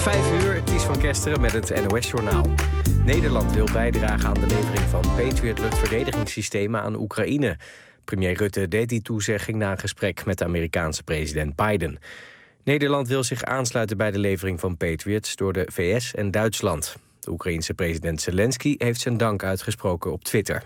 5 uur, Ties van Kesteren met het NOS-journaal. Nederland wil bijdragen aan de levering van Patriot luchtverdedigingssystemen aan Oekraïne. Premier Rutte deed die toezegging na een gesprek met de Amerikaanse president Biden. Nederland wil zich aansluiten bij de levering van Patriots door de VS en Duitsland. De Oekraïense president Zelensky heeft zijn dank uitgesproken op Twitter.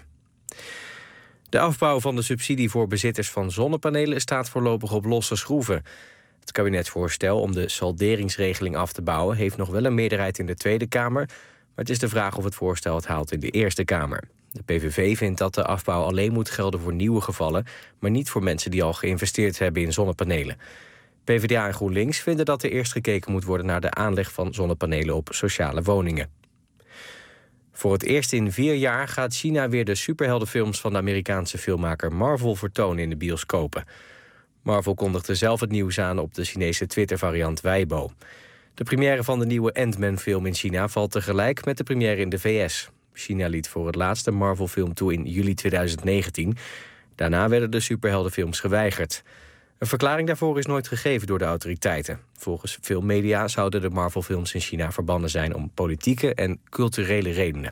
De afbouw van de subsidie voor bezitters van zonnepanelen staat voorlopig op losse schroeven. Het kabinetsvoorstel om de salderingsregeling af te bouwen heeft nog wel een meerderheid in de Tweede Kamer, maar het is de vraag of het voorstel het haalt in de Eerste Kamer. De PVV vindt dat de afbouw alleen moet gelden voor nieuwe gevallen, maar niet voor mensen die al geïnvesteerd hebben in zonnepanelen. PvdA en GroenLinks vinden dat er eerst gekeken moet worden naar de aanleg van zonnepanelen op sociale woningen. Voor het eerst in 4 jaar gaat China weer de superheldenfilms van de Amerikaanse filmmaker Marvel vertonen in de bioscopen. Marvel kondigde zelf het nieuws aan op de Chinese Twitter-variant Weibo. De première van de nieuwe Ant-Man-film in China valt tegelijk met de première in de VS. China liet voor het laatste Marvel-film toe in juli 2019. Daarna werden de superheldenfilms geweigerd. Een verklaring daarvoor is nooit gegeven door de autoriteiten. Volgens veel media zouden de Marvel-films in China verbannen zijn om politieke en culturele redenen.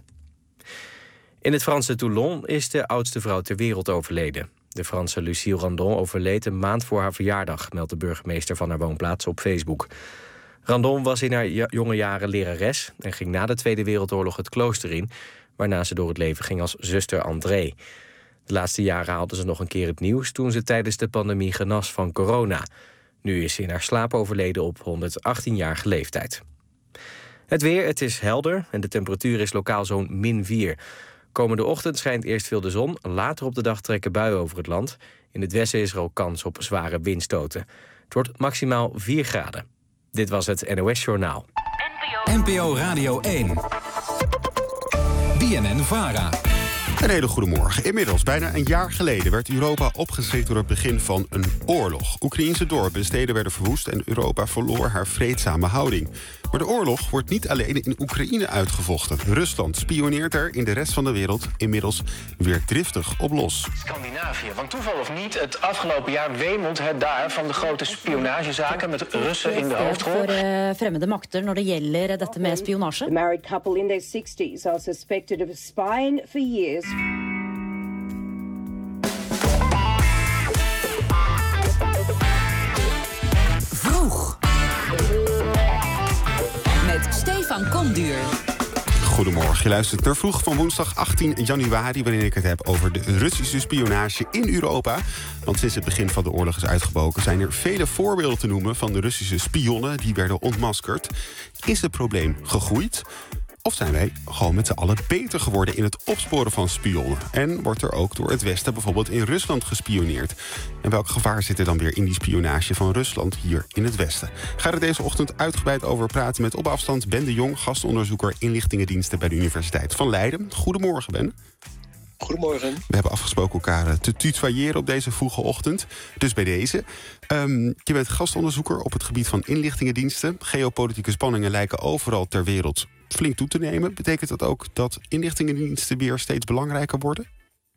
In het Franse Toulon is de oudste vrouw ter wereld overleden. De Franse Lucille Randon overleed een maand voor haar verjaardag, meldt de burgemeester van haar woonplaats op Facebook. Randon was in haar jonge jaren lerares en ging na de Tweede Wereldoorlog het klooster in, waarna ze door het leven ging als zuster André. De laatste jaren haalde ze nog een keer het nieuws toen ze tijdens de pandemie genas van corona. Nu is ze in haar slaap overleden op 118-jarige leeftijd. Het weer, het is helder en de temperatuur is lokaal zo'n -4. Komende ochtend schijnt eerst veel de zon, later op de dag trekken buien over het land. In het westen is er ook kans op zware windstoten. Het wordt maximaal 4 graden. Dit was het NOS-journaal. NPO Radio 1. BNN-VARA. Een hele goede morgen. Inmiddels, bijna een jaar geleden, werd Europa opgeschrikt door het begin van een oorlog. Oekraïense dorpen en steden werden verwoest en Europa verloor haar vreedzame houding. Maar de oorlog wordt niet alleen in Oekraïne uitgevochten. Rusland spioneert er in de rest van de wereld inmiddels weer driftig op los. Scandinavië, want toeval of niet, het afgelopen jaar wemelt het daar van de grote spionagezaken met Russen in de hoofdrol. Voor vreemde machten når det gjelder dette med spionage. The married couple in their 60s are suspected of spying for years. Vroeg. Met Stefan Komduur. Goedemorgen, je luistert naar Vroeg van woensdag 18 januari... waarin ik het heb over de Russische spionage in Europa. Want sinds het begin van de oorlog is uitgebroken... zijn er vele voorbeelden te noemen van de Russische spionnen... die werden ontmaskerd. Is het probleem gegroeid? Of zijn wij gewoon met z'n allen beter geworden in het opsporen van spionnen? En wordt er ook door het Westen bijvoorbeeld in Rusland gespioneerd? En welk gevaar zit er dan weer in die spionage van Rusland hier in het Westen? Ga er deze ochtend uitgebreid over praten met op afstand Ben de Jong... gastonderzoeker inlichtingendiensten bij de Universiteit van Leiden. Goedemorgen, Ben. Goedemorgen. We hebben afgesproken elkaar te tutoyeren op deze vroege ochtend. Dus bij deze. Je bent gastonderzoeker op het gebied van inlichtingendiensten. Geopolitieke spanningen lijken overal ter wereld flink toe te nemen. Betekent dat ook dat inlichtingendiensten weer steeds belangrijker worden?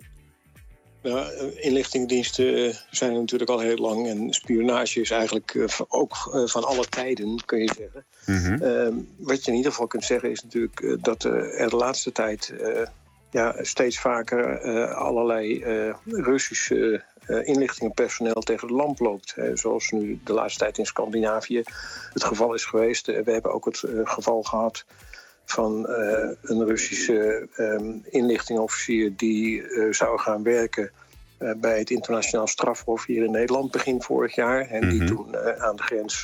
Nou, inlichtingendiensten zijn er natuurlijk al heel lang. En spionage is eigenlijk ook van alle tijden, kun je zeggen. Mm-hmm. Wat je in ieder geval kunt zeggen is natuurlijk dat er de laatste tijd... steeds vaker allerlei Russische inlichtingenpersoneel tegen de lamp loopt. Zoals nu de laatste tijd in Scandinavië het geval is geweest. We hebben ook het geval gehad van een Russische inlichtingenofficier... die zou gaan werken bij het internationaal strafhof hier in Nederland begin vorig jaar. En die toen aan de grens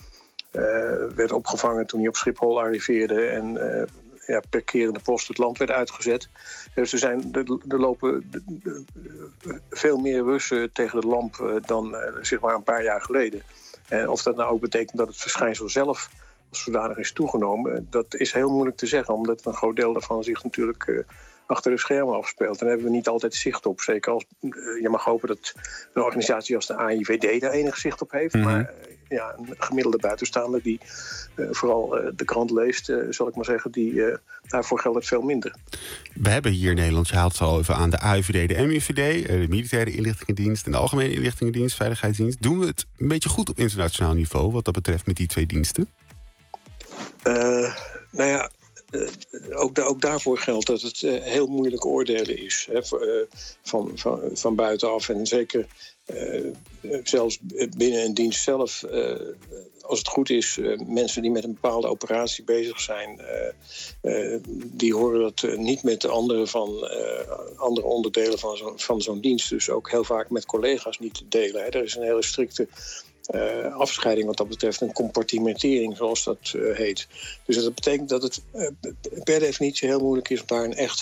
werd opgevangen toen hij op Schiphol arriveerde... en per kerende post het land werd uitgezet. Dus er lopen veel meer Russen tegen de lamp dan zeg maar een paar jaar geleden. En of dat nou ook betekent dat het verschijnsel zelf als zodanig is toegenomen, dat is heel moeilijk te zeggen, omdat een groot deel daarvan zich natuurlijk achter de schermen afspeelt. Daar hebben we niet altijd zicht op. Zeker als je mag hopen dat een organisatie als de AIVD daar enig zicht op heeft. Mm-hmm. Maar een gemiddelde buitenstaander die vooral de krant leest, zal ik maar zeggen, daarvoor geldt het veel minder. We hebben hier in Nederland, je haalt het al even aan, de AIVD, de MIVD, de Militaire Inlichtingendienst en de Algemene Inlichtingendienst, Veiligheidsdienst. Doen we het een beetje goed op internationaal niveau wat dat betreft met die twee diensten? Ook daarvoor geldt dat het heel moeilijk oordelen is. Hè, van buitenaf. En zeker zelfs binnen een dienst zelf. Als het goed is, mensen die met een bepaalde operatie bezig zijn, die horen dat niet met de andere onderdelen van zo'n dienst. Dus ook heel vaak met collega's niet te delen. Hè. Er is een hele strikte afscheiding wat dat betreft, een compartimentering zoals dat heet. Dus dat betekent dat het per definitie heel moeilijk is om daar een echt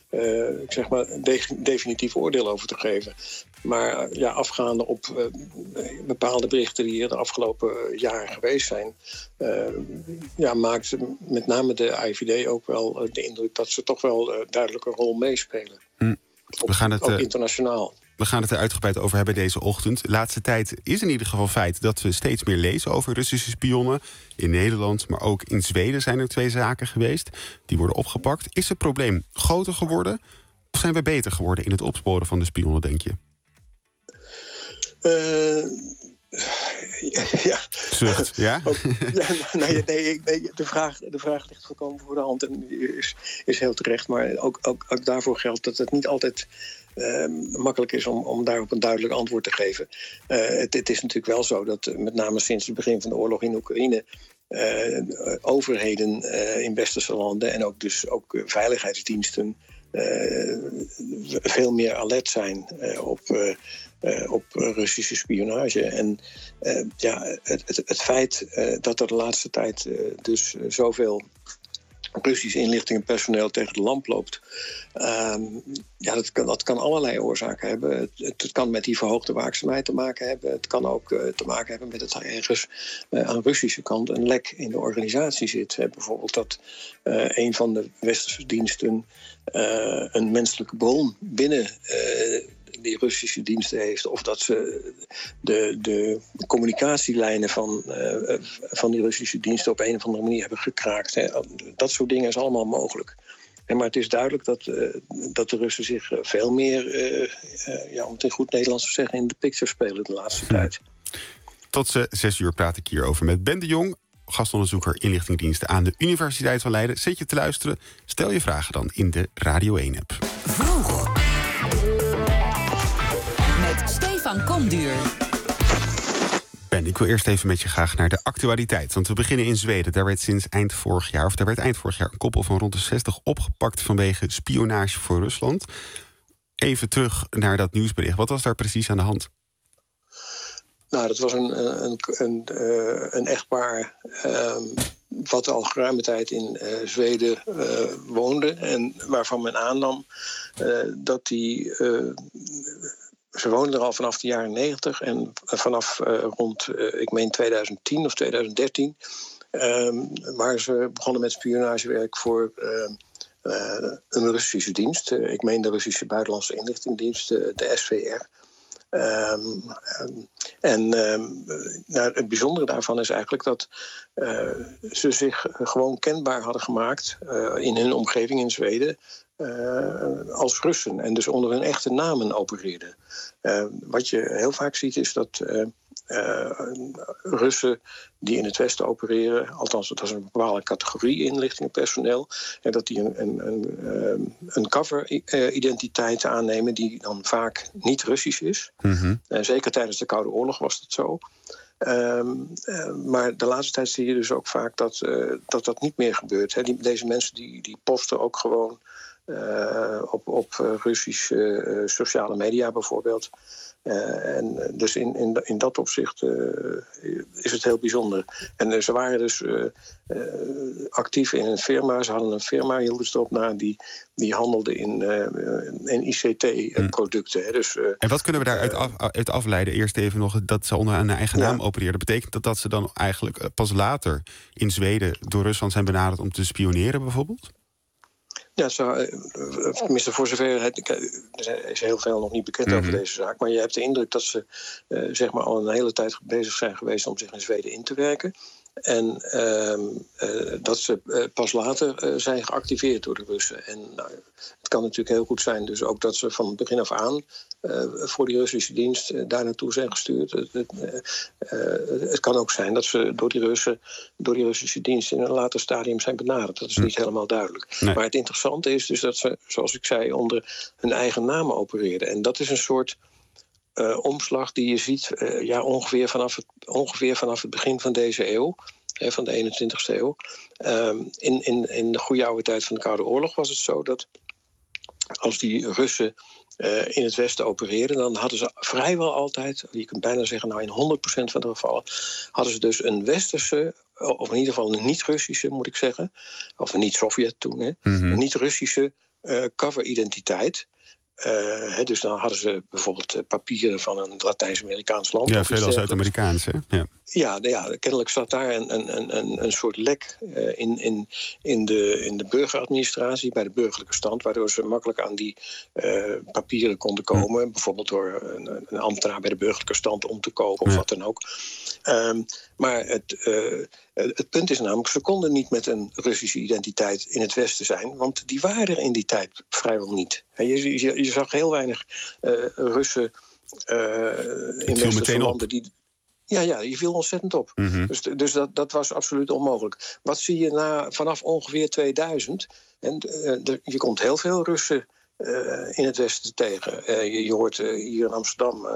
definitief oordeel over te geven. Maar afgaande op bepaalde berichten die er de afgelopen jaren geweest zijn, maakt met name de IVD ook wel de indruk dat ze toch wel duidelijk een rol meespelen. Ook internationaal. We gaan het er uitgebreid over hebben deze ochtend. De laatste tijd is in ieder geval feit dat we steeds meer lezen over Russische spionnen. In Nederland, maar ook in Zweden zijn er 2 zaken geweest. Die worden opgepakt. Is het probleem groter geworden? Of zijn we beter geworden in het opsporen van de spionnen, denk je? Zucht, ja? De vraag ligt volkomen voor de hand en is heel terecht. Maar ook daarvoor geldt dat het niet altijd makkelijk is om daarop een duidelijk antwoord te geven. Het is natuurlijk wel zo dat met name sinds het begin van de oorlog in Oekraïne overheden in westerse landen en ook veiligheidsdiensten veel meer alert zijn op Russische spionage. En het feit dat er de laatste tijd dus zoveel Russisch inlichtingenpersoneel tegen de lamp loopt, dat kan allerlei oorzaken hebben. Het kan met die verhoogde waakzaamheid te maken hebben. Het kan ook te maken hebben met dat er ergens aan de Russische kant een lek in de organisatie zit. Bijvoorbeeld dat een van de westerse diensten een menselijke bron binnen die Russische diensten heeft, of dat ze de communicatielilijnen van die Russische diensten op een of andere manier hebben gekraakt. Hè. Dat soort dingen is allemaal mogelijk. Maar het is duidelijk dat de Russen zich veel meer, om het in goed Nederlands te zeggen, in de picture spelen de laatste tijd. Tot 6 uur praat ik hierover met Ben de Jong, gastonderzoeker inlichtingendiensten aan de Universiteit van Leiden. Zit je te luisteren? Stel je vragen dan in de Radio 1-app. Vroeg. Met Stefan Komduur. Ben, ik wil eerst even met je graag naar de actualiteit. Want we beginnen in Zweden. Daar werd eind vorig jaar een koppel van rond de 60 opgepakt vanwege spionage voor Rusland. Even terug naar dat nieuwsbericht. Wat was daar precies aan de hand? Nou, dat was een echtpaar wat al geruime tijd in Zweden woonde en waarvan men aannam dat die ze woonden er al vanaf de jaren 90 en vanaf rond, ik meen 2010 of 2013... waren ze begonnen met spionagewerk voor een Russische dienst. Ik meen de Russische Buitenlandse Inlichtingendienst, de SVR. Het bijzondere daarvan is eigenlijk dat ze zich gewoon kenbaar hadden gemaakt in hun omgeving in Zweden als Russen en dus onder hun echte namen opereerden. Wat je heel vaak ziet is dat Russen die in het Westen opereren, althans dat is een bepaalde categorie inlichtingenpersoneel, en dat die een cover-identiteit aannemen die dan vaak niet Russisch is. Mm-hmm. Zeker tijdens de Koude Oorlog was dat zo. Maar de laatste tijd zie je dus ook vaak dat niet meer gebeurt. Hè. Deze mensen die posten ook gewoon op Russische sociale media bijvoorbeeld. En dus in dat opzicht is het heel bijzonder. En ze waren dus actief in een firma. Ze hadden een firma, hielden ze erop na, die handelde in ICT-producten. Dus, en wat kunnen we daaruit afleiden? Eerst even nog dat ze onder een eigen naam opereerden. Betekent dat ze dan eigenlijk pas later in Zweden door Rusland zijn benaderd om te spioneren bijvoorbeeld? Ja, tenminste voor zover er is heel veel nog niet bekend over deze zaak. Maar je hebt de indruk dat ze al een hele tijd bezig zijn geweest om zich in Zweden in te werken. En dat ze pas later zijn geactiveerd door de Russen. En het kan natuurlijk heel goed zijn dus ook dat ze van het begin af aan voor die Russische dienst daar naartoe zijn gestuurd. Het kan ook zijn dat ze door die Russische dienst in een later stadium zijn benaderd. Dat is niet helemaal duidelijk. Nee. Maar het interessante is dus dat ze, zoals ik zei, onder hun eigen naam opereerden. En dat is een soort omslag die je ziet ongeveer vanaf het begin van deze eeuw. Van de 21ste eeuw. In de goede oude tijd van de Koude Oorlog was het zo dat als die Russen in het Westen opereerden, dan hadden ze vrijwel altijd, je kunt bijna zeggen, in 100% van de gevallen, hadden ze dus een Westerse, of in ieder geval een niet-Russische, moet ik zeggen, of een niet-Sovjet toen, een niet-Russische cover-identiteit. Dus dan hadden ze bijvoorbeeld papieren van een Latijns-Amerikaans land. Ja, veel Zuid-Amerikaans, hè? Ja. Ja, kennelijk zat daar een soort lek in de burgeradministratie, bij de burgerlijke stand, waardoor ze makkelijk aan die papieren konden komen. Bijvoorbeeld door een ambtenaar bij de burgerlijke stand om te kopen of wat dan ook. Maar het punt is namelijk, ze konden niet met een Russische identiteit in het Westen zijn, want die waren er in die tijd vrijwel niet. Je zag heel weinig Russen in westerse landen die... Ja, je viel ontzettend op. Mm-hmm. Dus dat was absoluut onmogelijk. Wat zie je vanaf ongeveer 2000? Je komt heel veel Russen in het Westen tegen. Je hoort hier in Amsterdam,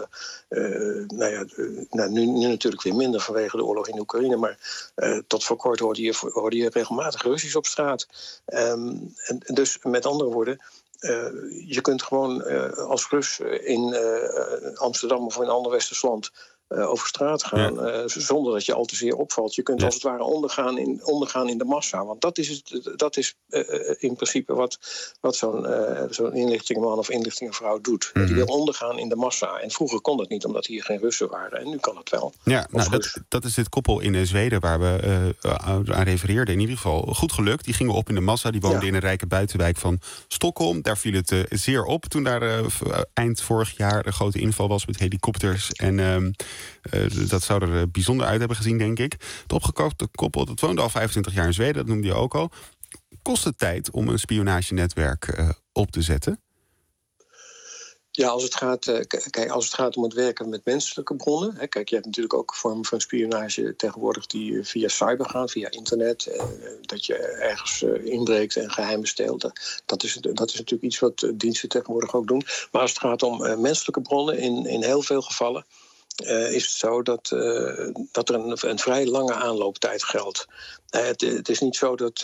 nu natuurlijk weer minder vanwege de oorlog in Oekraïne, maar tot voor kort hoorde je regelmatig Russisch op straat. Dus met andere woorden, je kunt gewoon als Rus in Amsterdam of in een ander westers land over straat gaan, zonder dat je al te zeer opvalt. Je kunt als het ware ondergaan in de massa. Want dat is in principe wat zo'n inlichtingenman of inlichtingenvrouw doet. Die wil ondergaan in de massa. En vroeger kon dat niet, omdat hier geen Russen waren. En nu kan het wel. Ja, dat is dit koppel in Zweden waar we aan refereerden. In ieder geval goed gelukt. Die gingen op in de massa. Die woonden in een rijke buitenwijk van Stockholm. Daar viel het zeer op toen daar eind vorig jaar een grote inval was met helikopters. En dat zou er bijzonder uit hebben gezien, denk ik. Het opgekochte koppel, dat woonde al 25 jaar in Zweden, dat noemde je ook al. Kost het tijd om een spionagenetwerk op te zetten? Ja, als het gaat om het werken met menselijke bronnen. Kijk, je hebt natuurlijk ook vormen van spionage tegenwoordig die via cyber gaan, via internet. Dat je ergens inbreekt en geheimen steelt. Dat is natuurlijk iets wat diensten tegenwoordig ook doen. Maar als het gaat om menselijke bronnen, in heel veel gevallen is het zo dat er een vrij lange aanlooptijd geldt. Het is niet zo dat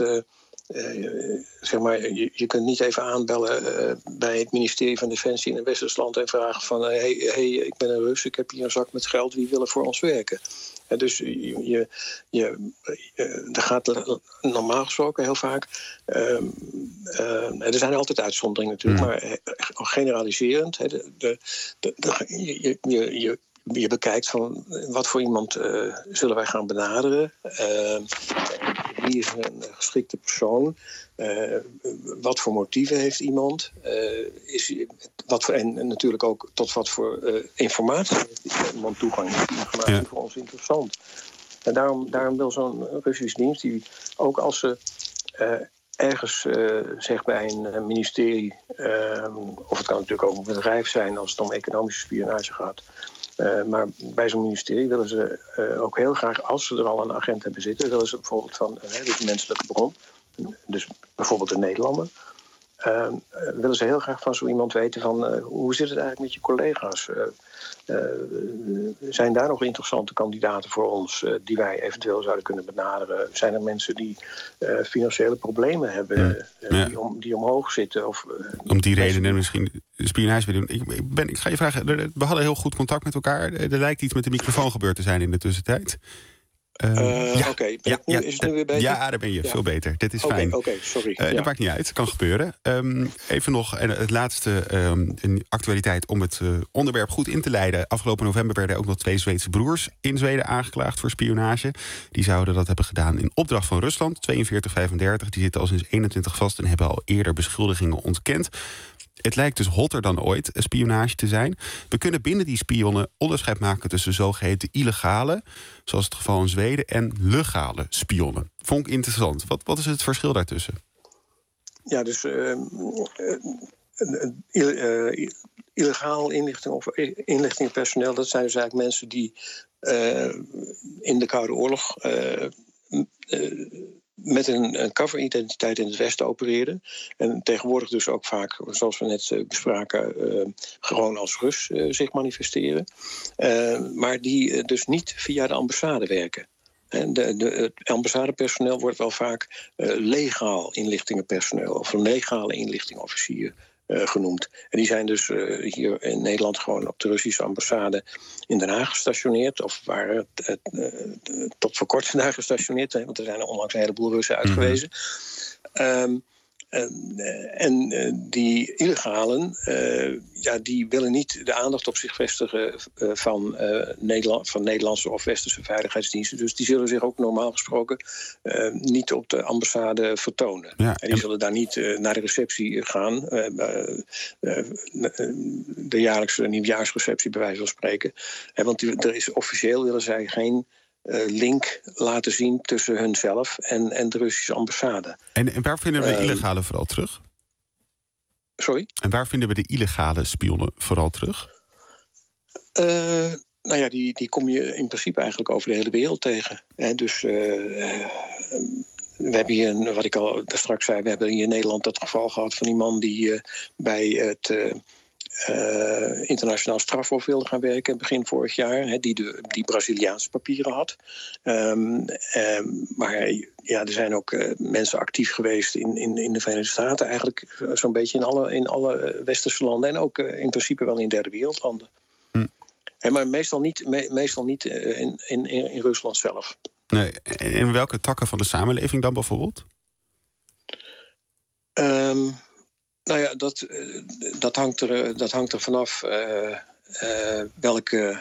je kunt niet even aanbellen bij het ministerie van Defensie in een westers land en vragen van hey, ik ben een Rus, ik heb hier een zak met geld, wie wil er voor ons werken? Dus er gaat normaal gesproken heel vaak. Er zijn altijd uitzonderingen natuurlijk, maar generaliserend. Je bekijkt van wat voor iemand zullen wij gaan benaderen. Wie is een geschikte persoon? Wat voor motieven heeft iemand? En natuurlijk ook tot wat voor informatie heeft iemand toegang? Is die informatie voor ons interessant? En daarom wil zo'n Russische dienst, die ook als ze ergens zegt bij een ministerie, of het kan natuurlijk ook een bedrijf zijn als het om economische spionage gaat. Maar bij zo'n ministerie willen ze ook heel graag, als ze er al een agent hebben zitten, willen ze bijvoorbeeld van dus menselijke bron, dus bijvoorbeeld de Nederlander, willen ze heel graag van zo iemand weten van hoe zit het eigenlijk met je collega's? Zijn daar nog interessante kandidaten voor ons die wij eventueel zouden kunnen benaderen? Zijn er mensen die financiële problemen hebben, die omhoog zitten? Of, om die redenen misschien spionage willen doen. Ik ga je vragen, we hadden heel goed contact met elkaar. Er lijkt iets met de microfoon gebeurd te zijn in de tussentijd. Oké, is het nu weer beter? Ja, daar ben je veel beter. Dit is fijn. Oké, sorry. Dat maakt niet uit, kan gebeuren. Even nog het laatste actualiteit om het onderwerp goed in te leiden. Afgelopen november werden ook nog 2 Zweedse broers in Zweden aangeklaagd voor spionage. Die zouden dat hebben gedaan in opdracht van Rusland, 42-35. Die zitten al sinds 21 vast en hebben al eerder beschuldigingen ontkend. Het lijkt dus hotter dan ooit spionage te zijn. We kunnen binnen die spionnen onderscheid maken tussen zogeheten illegale, zoals het geval in Zweden, en legale spionnen. Vond ik interessant. Wat is het verschil daartussen? Ja, dus illegaal inlichting of inlichtingenpersoneel, dat zijn dus eigenlijk mensen die in de Koude Oorlog met een coveridentiteit in het Westen opereerden. En tegenwoordig dus ook vaak, zoals we net bespraken, gewoon als Rus zich manifesteren. Maar die dus niet via de ambassade werken. Het ambassadepersoneel wordt wel vaak legaal inlichtingenpersoneel of een legale inlichtingofficier genoemd. En die zijn dus hier in Nederland gewoon op de Russische ambassade in Den Haag gestationeerd. Of waren tot voor kort daar gestationeerd. Want er zijn er onlangs een heleboel Russen uitgewezen. Die illegalen, die willen niet de aandacht op zich vestigen van Nederlandse of Westerse veiligheidsdiensten. Dus die zullen zich ook normaal gesproken niet op de ambassade vertonen. Ja, en die zullen daar niet naar de receptie gaan. De jaarlijkse nieuwjaarsreceptie, bij wijze van spreken. Want er is officieel, willen zij geen link laten zien tussen hunzelf en de Russische ambassade. En waar vinden we de illegale vooral terug? Sorry? En waar vinden we de illegale spionnen vooral terug? Die kom je in principe eigenlijk over de hele wereld tegen. Dus we hebben hier, wat ik al daar straks zei, we hebben hier in Nederland dat geval gehad van die man die bij het internationaal strafhof wilde gaan werken begin vorig jaar, die Braziliaanse papieren had. Maar er zijn ook mensen actief geweest in de Verenigde Staten, eigenlijk zo'n beetje in alle westerse landen en ook in principe wel in derde wereldlanden. Maar meestal niet in Rusland zelf. Nee, en welke takken van de samenleving dan bijvoorbeeld? Dat hangt er vanaf welke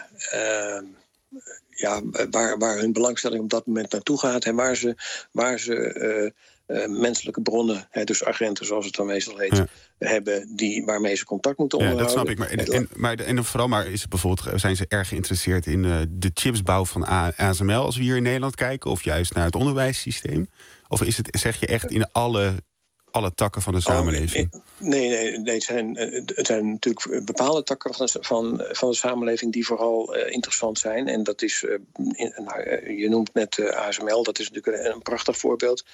waar hun belangstelling op dat moment naartoe gaat en waar ze menselijke bronnen, dus agenten zoals het dan meestal heet, hebben waarmee ze contact moeten onderhouden. Ja, dat snap ik. Maar is het bijvoorbeeld, zijn ze erg geïnteresseerd in de chipsbouw van ASML als we hier in Nederland kijken, of juist naar het onderwijssysteem? Of is het, zeg je, echt in alle takken van de samenleving? Nee, het zijn natuurlijk bepaalde takken van de samenleving die vooral interessant zijn. En dat is, je noemt net ASML, dat is natuurlijk een prachtig voorbeeld.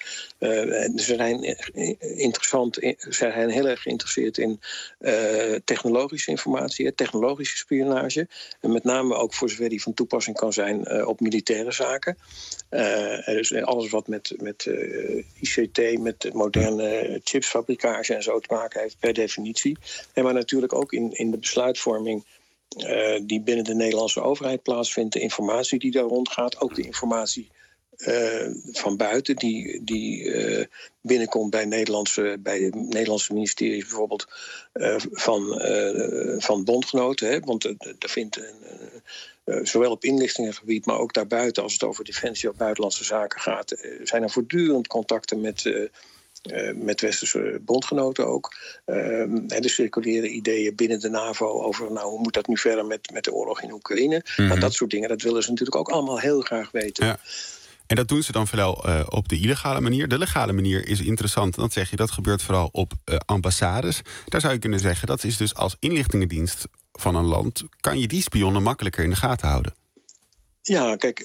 Ze zijn heel erg geïnteresseerd in technologische informatie, technologische spionage. En met name ook voor zover die van toepassing kan zijn op militaire zaken. Dus alles wat met ICT, met moderne chipsfabrikage en zo te maken heeft per definitie. Maar natuurlijk ook in de besluitvorming die binnen de Nederlandse overheid plaatsvindt, de informatie die daar rondgaat, ook de informatie van buiten die binnenkomt bij de Nederlandse ministeries bijvoorbeeld van bondgenoten. Want er vindt zowel op inlichtingengebied, maar ook daarbuiten, als het over defensie of buitenlandse zaken gaat, zijn er voortdurend contacten met westerse bondgenoten ook. Er circuleren ideeën binnen de NAVO over hoe moet dat nu verder met de oorlog in Oekraïne. Nou, dat soort dingen, dat willen ze natuurlijk ook allemaal heel graag weten. Ja. En dat doen ze dan vooral op de illegale manier. De legale manier is interessant. Dan zeg je, dat gebeurt vooral op ambassades. Daar zou je kunnen zeggen, dat is dus als inlichtingendienst van een land, kan je die spionnen makkelijker in de gaten houden. Ja, kijk,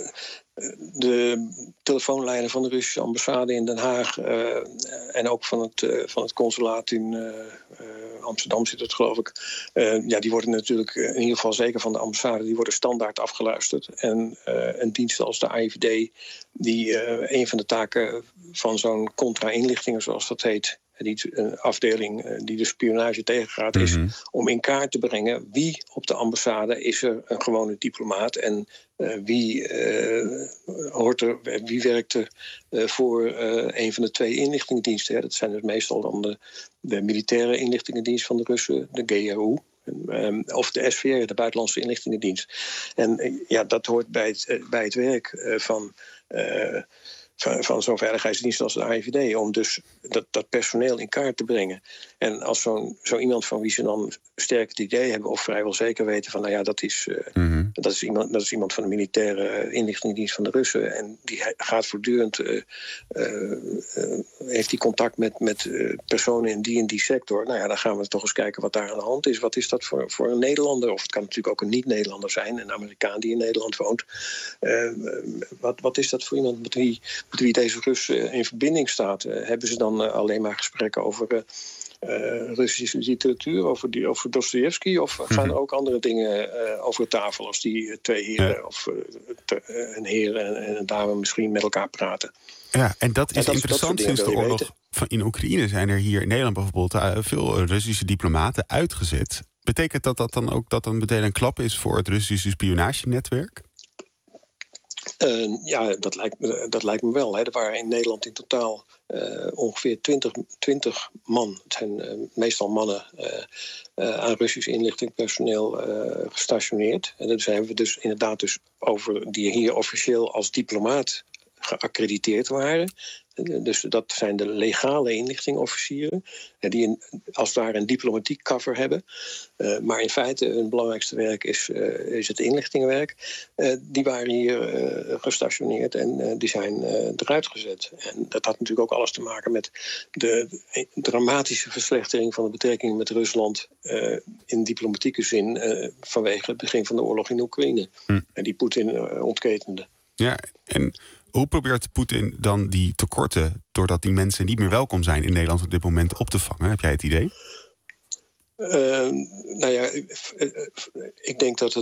de telefoonlijnen van de Russische ambassade in Den Haag en ook van het consulaat in Amsterdam zit het, geloof ik. Die worden natuurlijk, in ieder geval zeker van de ambassade, die worden standaard afgeluisterd. En een dienst als de AIVD, die een van de taken van zo'n contra-inlichtingen, zoals dat heet, een afdeling die de spionage tegengaat, is om in kaart te brengen wie op de ambassade is er een gewone diplomaat en wie werkt er voor een van de twee inlichtingendiensten. Dat zijn dus meestal dan de militaire inlichtingendienst van de Russen, de GRU, of de SVR, de buitenlandse inlichtingendienst. En dat hoort bij het werk van van zo'n veiligheidsdienst als de AIVD, om dus dat personeel in kaart te brengen. En als zo iemand van wie ze dan sterk het idee hebben of vrijwel zeker weten van, nou ja, dat is iemand van de militaire inlichtingendienst van de Russen en die gaat voortdurend heeft die contact met personen in die sector. Nou ja, dan gaan we toch eens kijken wat daar aan de hand is. Wat is dat voor een Nederlander? Of het kan natuurlijk ook een niet-Nederlander zijn, een Amerikaan die in Nederland woont. Wat is dat voor iemand met wie deze Rus in verbinding staat? Hebben ze dan alleen maar gesprekken over Russische literatuur, over Dostojevski, of gaan er ook andere dingen over tafel als die twee heren of een heer en een dame misschien met elkaar praten? Ja, en dat is interessant. Sinds de oorlog in Oekraïne zijn er hier in Nederland bijvoorbeeld veel Russische diplomaten uitgezet. Betekent dat dan ook dat dan meteen een klap is voor het Russische spionagenetwerk? Ja, dat lijkt me wel. Hè. Er waren in Nederland in totaal ongeveer 20 man. Het zijn meestal mannen aan Russisch inlichtingpersoneel gestationeerd. En daar zijn we dus inderdaad over die hier officieel als diplomaat geaccrediteerd waren. Dus dat zijn de legale inlichtingofficieren, die als het ware een diplomatiek cover hebben. Maar in feite hun belangrijkste werk is het inlichtingenwerk. Die waren hier gestationeerd en die zijn eruit gezet. En dat had natuurlijk ook alles te maken met de dramatische verslechtering van de betrekkingen met Rusland in diplomatieke zin vanwege het begin van de oorlog in Oekraïne. En die Poetin ontketende. Ja, en hoe probeert Poetin dan die tekorten, doordat die mensen niet meer welkom zijn in Nederland op dit moment, op te vangen? Heb jij het idee? Nou ja, ik denk dat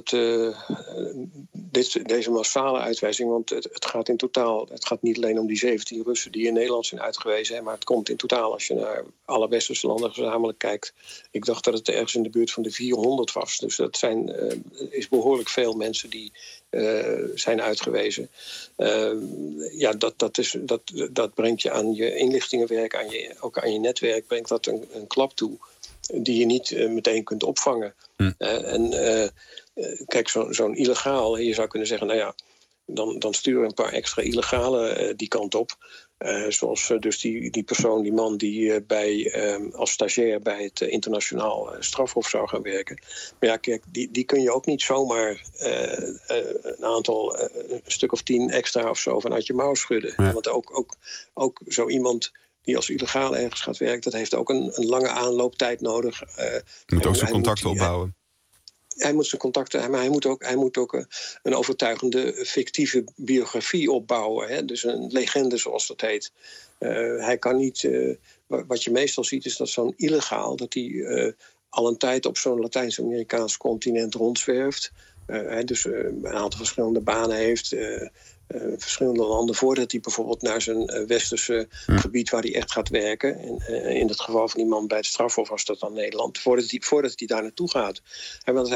deze massale uitwijzing, want het gaat in totaal, het gaat niet alleen om die 17 Russen die in Nederland zijn uitgewezen, maar het komt in totaal, als je naar alle westerse landen gezamenlijk kijkt, ik dacht dat het ergens in de buurt van de 400 was. Dus dat is behoorlijk veel mensen die zijn uitgewezen. Ja, dat brengt je aan je inlichtingenwerk, ook aan je netwerk, brengt dat een klap toe die je niet meteen kunt opvangen. Kijk, zo'n illegaal, je zou kunnen zeggen, nou ja, dan sturen we een paar extra illegalen die kant op. Zoals dus die persoon, die man die als stagiair bij het internationaal strafhof zou gaan werken. Maar ja, kijk, die kun je ook niet zomaar een stuk of 10 extra of zo vanuit je mouw schudden. Ja. Want ook zo iemand die als illegaal ergens gaat werken, dat heeft ook een lange aanlooptijd nodig. Je moet ook zijn contacten opbouwen. Hij moet zijn contacten, maar hij moet ook een overtuigende fictieve biografie opbouwen. Hè? Dus een legende, zoals dat heet. Hij kan niet. Wat je meestal ziet, is dat zo'n illegaal, dat hij al een tijd op zo'n Latijns-Amerikaans continent rondzwerft. Dus een aantal verschillende banen heeft. Verschillende landen, voordat hij bijvoorbeeld naar zijn westerse gebied waar hij echt gaat werken. In het geval van die man bij het strafhof was dat dan Nederland. Voordat hij daar naartoe gaat. Want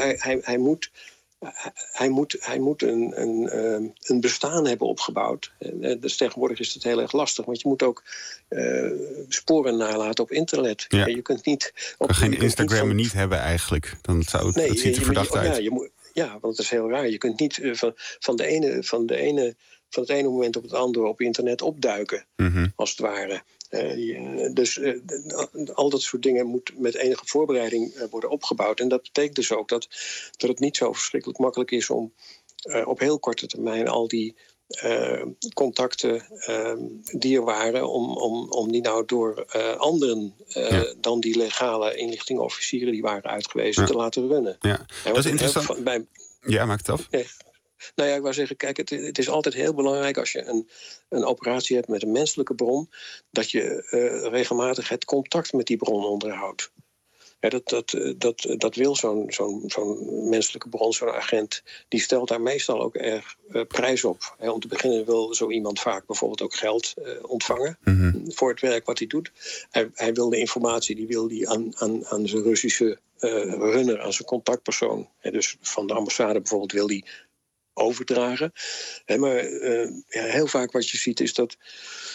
hij moet een bestaan hebben opgebouwd. Dus tegenwoordig is dat heel erg lastig. Want je moet ook sporen nalaten op internet. Ja. Je kunt niet. Kan geen Instagram niet hebben eigenlijk. Dan zou het ziet er verdacht uit. Ja, want het is heel raar. Je kunt niet van het ene moment op het andere op internet opduiken, als het ware. Dus al dat soort dingen moet met enige voorbereiding worden opgebouwd. En dat betekent dus ook dat het niet zo verschrikkelijk makkelijk is om op heel korte termijn al die contacten die er waren, om die nou door anderen dan die legale inlichtingenofficieren die waren uitgewezen te laten runnen. Ja. Dat is interessant. Ja, maak het af. Nou ja, ik wou zeggen, kijk, het is altijd heel belangrijk als je een operatie hebt met een menselijke bron, dat je regelmatig het contact met die bron onderhoudt. Ja, dat wil zo'n menselijke bron, zo'n agent, die stelt daar meestal ook erg prijs op. Om te beginnen wil zo iemand vaak bijvoorbeeld ook geld ontvangen voor het werk wat hij doet. Hij wil de informatie, die wil die aan zijn Russische runner, aan zijn contactpersoon. Dus van de ambassade bijvoorbeeld wil die overdragen. Maar heel vaak wat je ziet is dat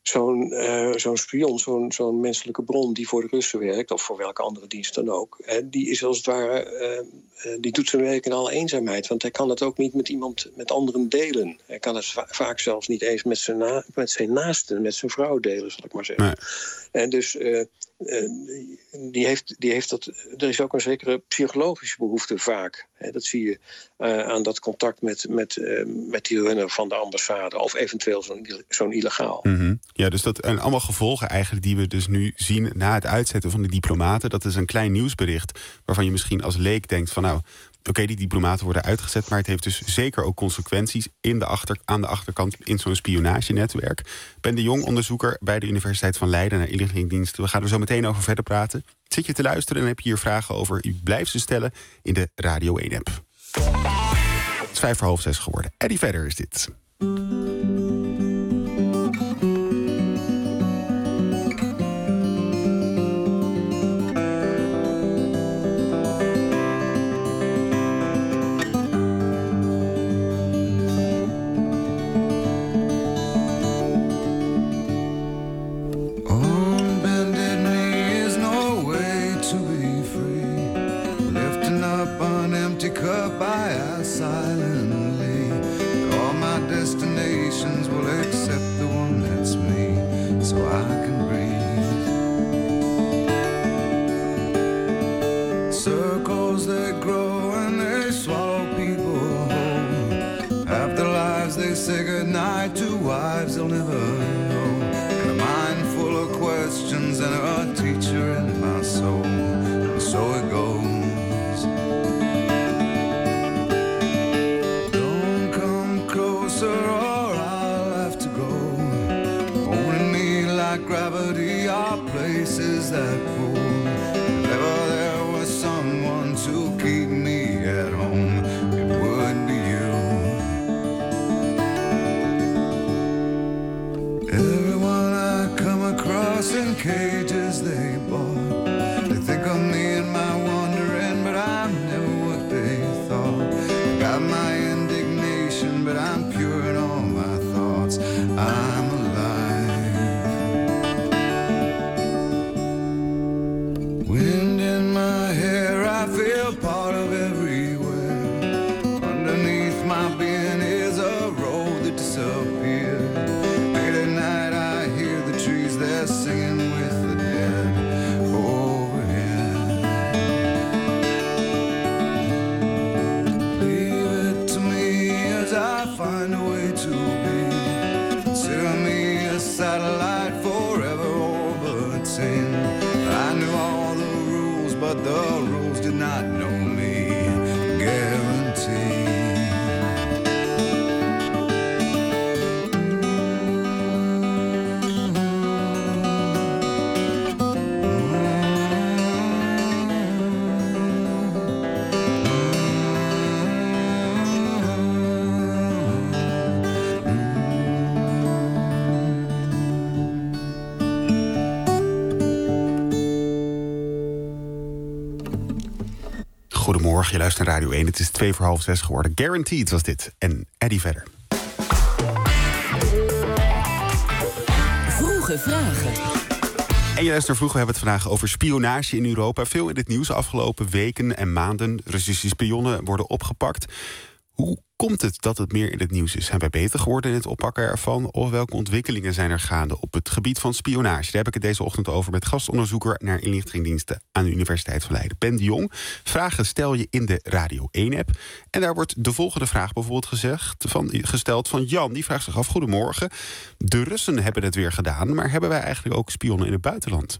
zo'n spion, zo'n menselijke bron die voor de Russen werkt, of voor welke andere dienst dan ook, die is als het ware, die doet zijn werk in alle eenzaamheid. Want hij kan het ook niet met anderen delen. Hij kan het vaak zelfs niet eens met zijn naasten, met zijn vrouw delen, zal ik maar zeggen. Nee. En dus die heeft dat. Er is ook een zekere psychologische behoefte vaak. Dat zie je aan dat contact met die runner van de ambassade, of eventueel zo'n illegaal. Mm-hmm. Ja, dus dat zijn allemaal gevolgen eigenlijk die we dus nu zien na het uitzetten van de diplomaten. Dat is een klein nieuwsbericht waarvan je misschien als leek denkt van nou, oké, die diplomaten worden uitgezet, maar het heeft dus zeker ook consequenties aan de achterkant in zo'n spionagenetwerk. Ben de Jong, onderzoeker bij de Universiteit van Leiden naar inlichtingendiensten. We gaan er zo meteen over verder praten. Zit je te luisteren en heb je hier vragen over? U blijft ze stellen in de Radio 1-app. Het is 5:45 geworden. Eddie Vedder is dit. Say goodnight to wives they'll never know, and a mind full of questions and a teacher in my soul, and so it goes. Don't come closer or I'll have to go. Holding me like gravity are places that pull. If ever there was someone to keep me at home, it would be you. In cages they bought, they think of me and my wandering, but I'm never what they thought. I got my indignation, but I'm pure in all my thoughts. I'm alive. Wind in my hair, I feel part of everywhere. Underneath my being is a road that disappeared. Late at night I hear the trees, they're singing with the dead overhead. Leave it to me as I find a way to be. Consider me a satellite forever orbiting. I knew all the rules, but the rules did not know me. Guarantee. Goedemorgen, je luistert naar Radio 1. Het is 5:45 geworden. Guaranteed was dit. En Eddie Vedder. Vroege vragen. En je luistert vroeg, we hebben het vandaag over spionage in Europa. Veel in het nieuws de afgelopen weken en maanden. Russische spionnen worden opgepakt. Hoe komt het dat het meer in het nieuws is? Zijn wij beter geworden in het oppakken ervan? Of welke ontwikkelingen zijn er gaande op het gebied van spionage? Daar heb ik het deze ochtend over met gastonderzoeker naar inlichtingendiensten aan de Universiteit van Leiden, Ben de Jong. Vragen stel je in de Radio 1-app. En daar wordt de volgende vraag bijvoorbeeld gesteld van Jan. Die vraagt zich af, goedemorgen. De Russen hebben het weer gedaan, maar hebben wij eigenlijk ook spionnen in het buitenland?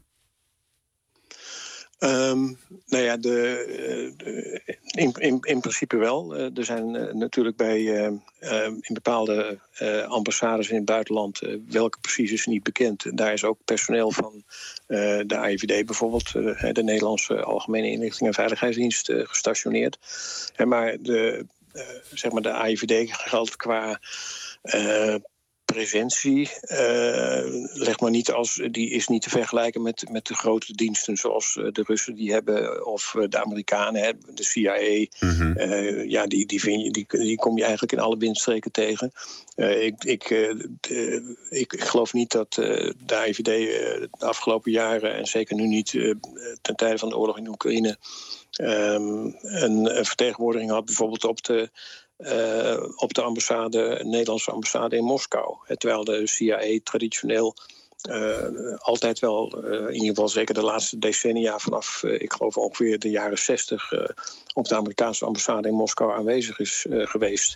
Nou ja, in principe wel. Er zijn natuurlijk in bepaalde ambassades in het buitenland, welke precies is niet bekend. Daar is ook personeel van de AIVD bijvoorbeeld, de Nederlandse Algemene Inlichting en Veiligheidsdienst, gestationeerd. Maar de AIVD geldt qua presentie leg maar niet die is niet te vergelijken met de grote diensten zoals de Russen die hebben of de Amerikanen hebben, de CIA. Die kom je eigenlijk in alle windstreken tegen. Ik geloof niet dat de AIVD de afgelopen jaren en zeker nu niet ten tijde van de oorlog in Oekraïne een vertegenwoordiging had bijvoorbeeld op de ambassade, Nederlandse ambassade in Moskou. Terwijl de CIA traditioneel altijd wel, in ieder geval zeker de laatste decennia vanaf, ik geloof ongeveer de jaren 60, op de Amerikaanse ambassade in Moskou aanwezig is geweest.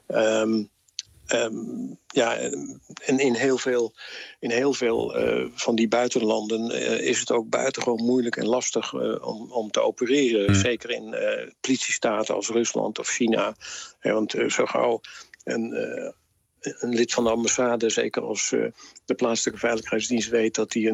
En in heel veel van die buitenlanden is het ook buitengewoon moeilijk en lastig om te opereren. Zeker in politiestaten als Rusland of China. Want zo gauw een lid van de ambassade, zeker als de plaatselijke veiligheidsdienst weet dat hij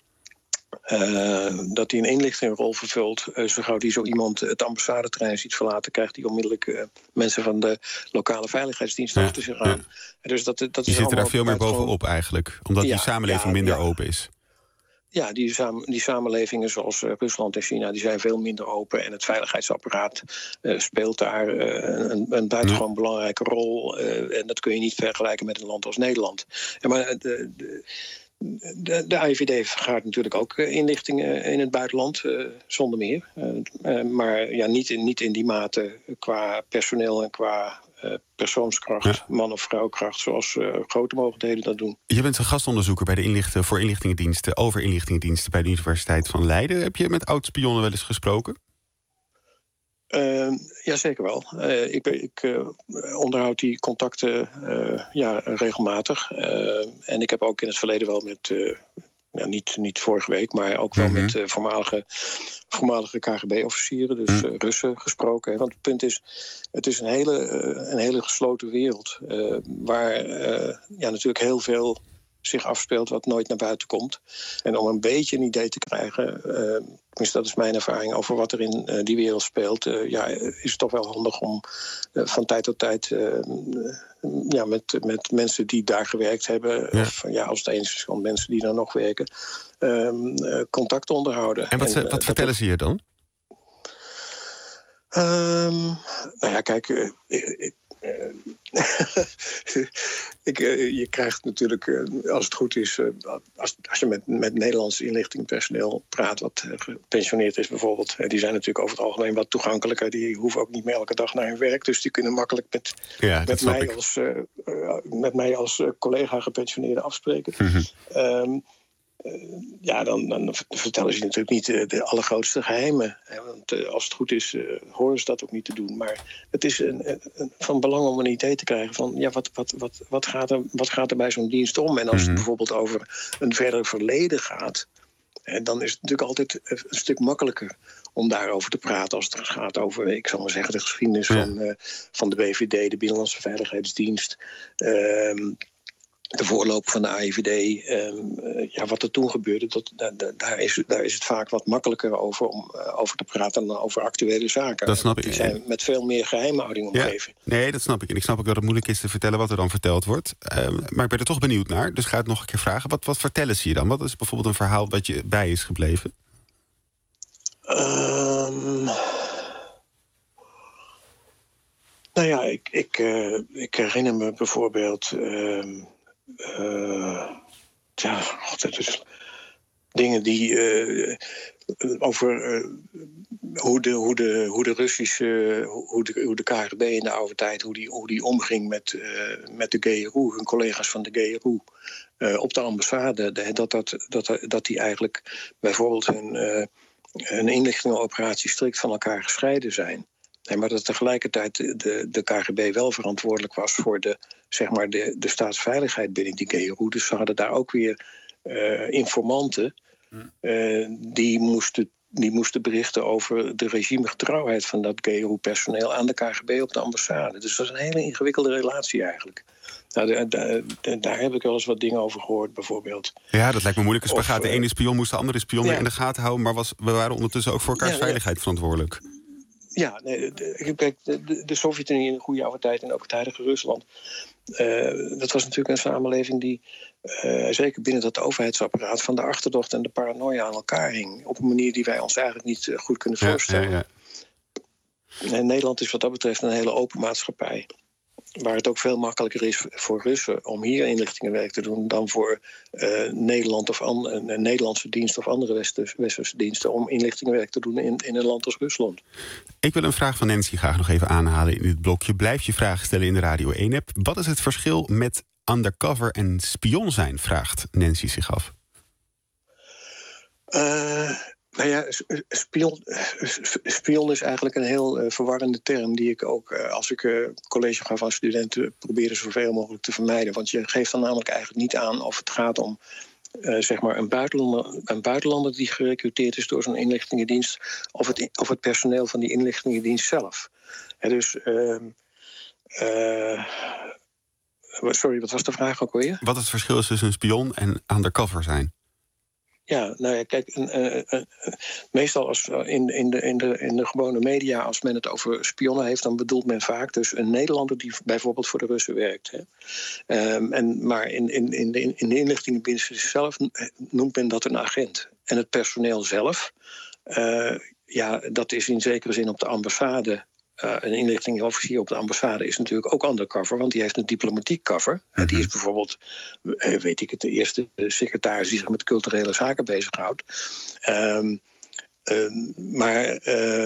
een inlichtingenrol vervult. Zo gauw die zo iemand het ambassadeterrein ziet verlaten, krijgt hij onmiddellijk mensen van de lokale veiligheidsdienst achter zich aan. Dus dat je zit er daar veel meer bovenop eigenlijk, omdat die samenleving minder open is. Ja, die samenlevingen zoals Rusland en China, die zijn veel minder open. En het veiligheidsapparaat speelt daar een buitengewoon belangrijke rol. En dat kun je niet vergelijken met een land als Nederland. Maar de AIVD vergaart natuurlijk ook inlichtingen in het buitenland, zonder meer. Maar niet in die mate qua personeel en qua persoonskracht, man- of vrouwkracht, zoals grote mogelijkheden dat doen. Je bent een gastonderzoeker bij de voor inlichtingendiensten, over inlichtingendiensten bij de Universiteit van Leiden. Heb je met oud-spionnen wel eens gesproken? Ja, zeker wel. Ik onderhoud die contacten regelmatig. En ik heb ook in het verleden wel met, niet vorige week, maar ook wel met voormalige KGB-officieren, dus Russen, gesproken. Want het punt is, het is een hele gesloten wereld, waar natuurlijk heel veel zich afspeelt wat nooit naar buiten komt. En om een beetje een idee te krijgen, tenminste dat is mijn ervaring over wat er in die wereld speelt, is het toch wel handig om van tijd tot tijd met mensen die daar gewerkt hebben, of als het eens is van mensen die daar nog werken, contact te onderhouden. En wat vertellen ze je dan? Kijk, je krijgt natuurlijk, als het goed is, als je met Nederlands inlichtingenpersoneel praat, wat gepensioneerd is bijvoorbeeld, die zijn natuurlijk over het algemeen wat toegankelijker. Die hoeven ook niet meer elke dag naar hun werk, dus die kunnen makkelijk met mij als collega gepensioneerde afspreken. Dan vertellen ze natuurlijk niet de allergrootste geheimen. Want als het goed is, horen ze dat ook niet te doen. Maar het is van belang om een idee te krijgen van wat gaat er bij zo'n dienst om? En als het bijvoorbeeld over een verder verleden gaat, dan is het natuurlijk altijd een stuk makkelijker om daarover te praten als het gaat over, ik zal maar zeggen, de geschiedenis van de BVD, de Binnenlandse Veiligheidsdienst, de voorloper van de AIVD, wat er toen gebeurde, daar is het vaak wat makkelijker over om over te praten dan over actuele zaken. Dat snap ik. Die zijn met veel meer geheimhouding omgeven. Ja, nee, dat snap ik. En ik snap ook dat het moeilijk is te vertellen wat er dan verteld wordt. Maar ik ben er toch benieuwd naar, dus ga het nog een keer vragen. Wat vertellen ze je dan? Wat is bijvoorbeeld een verhaal dat je bij is gebleven? Ik herinner me bijvoorbeeld dingen die over hoe de KGB in de oude tijd, hoe die omging met de GRU, hun collega's van de GRU op de ambassade, dat die eigenlijk bijvoorbeeld hun inlichtingenoperaties strikt van elkaar gescheiden zijn. Maar dat tegelijkertijd de KGB wel verantwoordelijk was voor de staatsveiligheid binnen die GRU. Dus ze hadden daar ook weer informanten die moesten berichten over de regimegetrouwheid van dat GRU-personeel aan de KGB op de ambassade. Dus dat is een hele ingewikkelde relatie eigenlijk. Daar heb ik wel eens wat dingen over gehoord, bijvoorbeeld. Ja, dat lijkt me moeilijk. Een spagaat. De ene spion moest de andere spion in de gaten houden, maar we waren ondertussen ook voor elkaars veiligheid verantwoordelijk. Ja, de Sovjet-Unie in de goede oude tijd en ook het huidige Rusland, dat was natuurlijk een samenleving die zeker binnen dat overheidsapparaat van de achterdocht en de paranoia aan elkaar hing. Op een manier die wij ons eigenlijk niet goed kunnen voorstellen. Ja. En Nederland is wat dat betreft een hele open maatschappij. Waar het ook veel makkelijker is voor Russen om hier inlichtingenwerk te doen dan voor Nederland of een Nederlandse dienst of andere westerse diensten om inlichtingenwerk te doen in een land als Rusland. Ik wil een vraag van Nancy graag nog even aanhalen in dit blokje. Blijf je vragen stellen in de Radio 1-app. Wat is het verschil met undercover en spion zijn, vraagt Nancy zich af. Nou ja, spion is eigenlijk een heel verwarrende term die ik ook als ik college gaf aan studenten probeer zoveel mogelijk te vermijden. Want je geeft dan namelijk eigenlijk niet aan of het gaat om zeg maar een buitenlander die gerecruiteerd is door zo'n inlichtingendienst of het personeel van die inlichtingendienst zelf. Sorry, wat was de vraag ook alweer? Wat het verschil is tussen een spion en undercover zijn? Ja, nou ja, kijk, meestal als in de gewone media, als men het over spionnen heeft, dan bedoelt men vaak dus een Nederlander die bijvoorbeeld voor de Russen werkt. Hè. Maar in de inlichtingendienst zelf noemt men dat een agent. En het personeel zelf, dat is in zekere zin op de ambassade. Een inlichtingenofficier op de ambassade is natuurlijk ook undercover, want die heeft een diplomatiek cover. Die is bijvoorbeeld, de eerste secretaris die zich met culturele zaken bezighoudt. Maar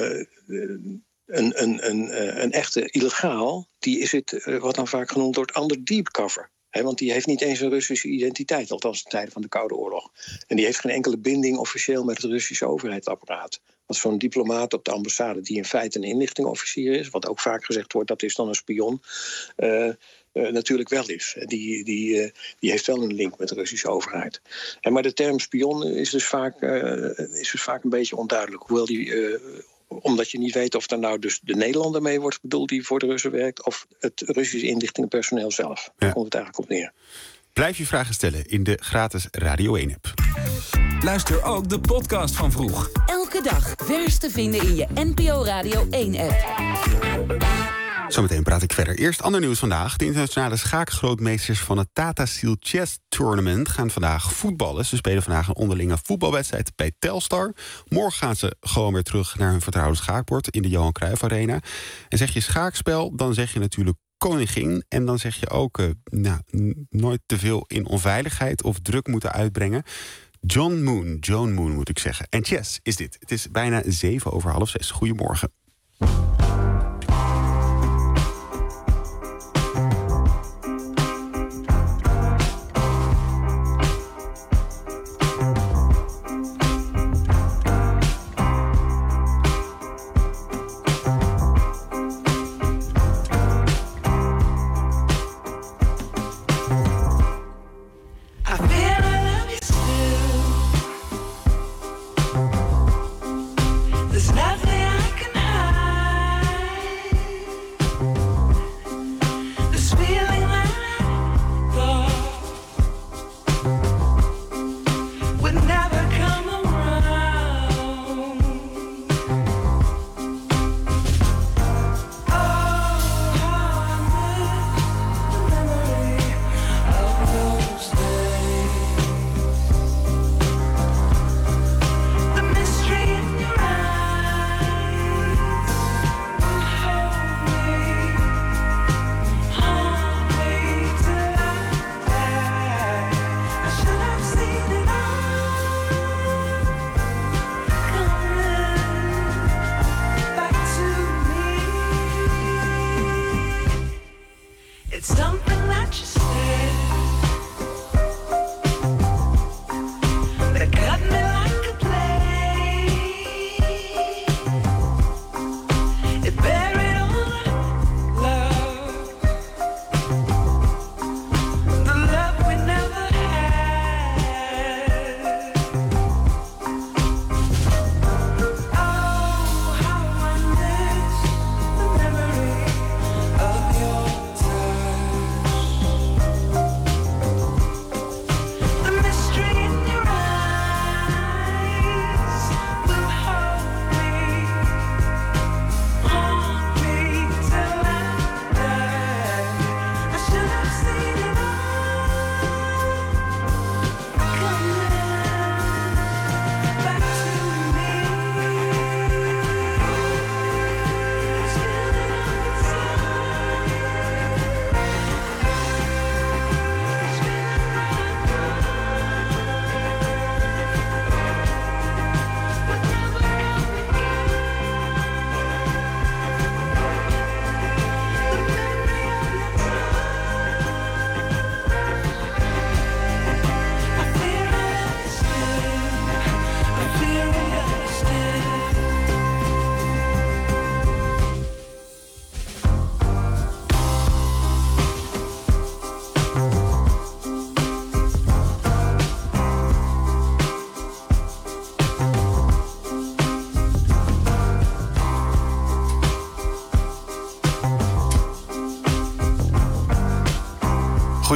een echte illegaal, die zit wat dan vaak genoemd wordt under deep cover. Want die heeft niet eens een Russische identiteit, althans in tijden van de Koude Oorlog. En die heeft geen enkele binding officieel met het Russische overheidsapparaat. Wat zo'n diplomaat op de ambassade, die in feite een inlichtingenofficier is, wat ook vaak gezegd wordt, dat is dan een spion, natuurlijk wel is. Die heeft wel een link met de Russische overheid. Maar de term spion is dus vaak een beetje onduidelijk. Hoewel omdat je niet weet of er nou dus de Nederlander mee wordt bedoeld die voor de Russen werkt, of het Russische inlichtingenpersoneel zelf. Daar komt het eigenlijk op neer. Blijf je vragen stellen in de gratis Radio 1-app. Luister ook de podcast van Vroeg. Elke dag vers te vinden in je NPO Radio 1-app. Zometeen praat ik verder. Eerst ander nieuws vandaag. De internationale schaakgrootmeesters van het Tata Steel Chess Tournament gaan vandaag voetballen. Ze spelen vandaag een onderlinge voetbalwedstrijd bij Telstar. Morgen gaan ze gewoon weer terug naar hun vertrouwde schaakbord in de Johan Cruijff Arena. En zeg je schaakspel, dan zeg je natuurlijk koningin. En dan zeg je ook nooit te veel in onveiligheid of druk moeten uitbrengen. Joan Moon moet ik zeggen. En chess is dit. Het is bijna 6:07. Goedemorgen. There's nothing I can hide.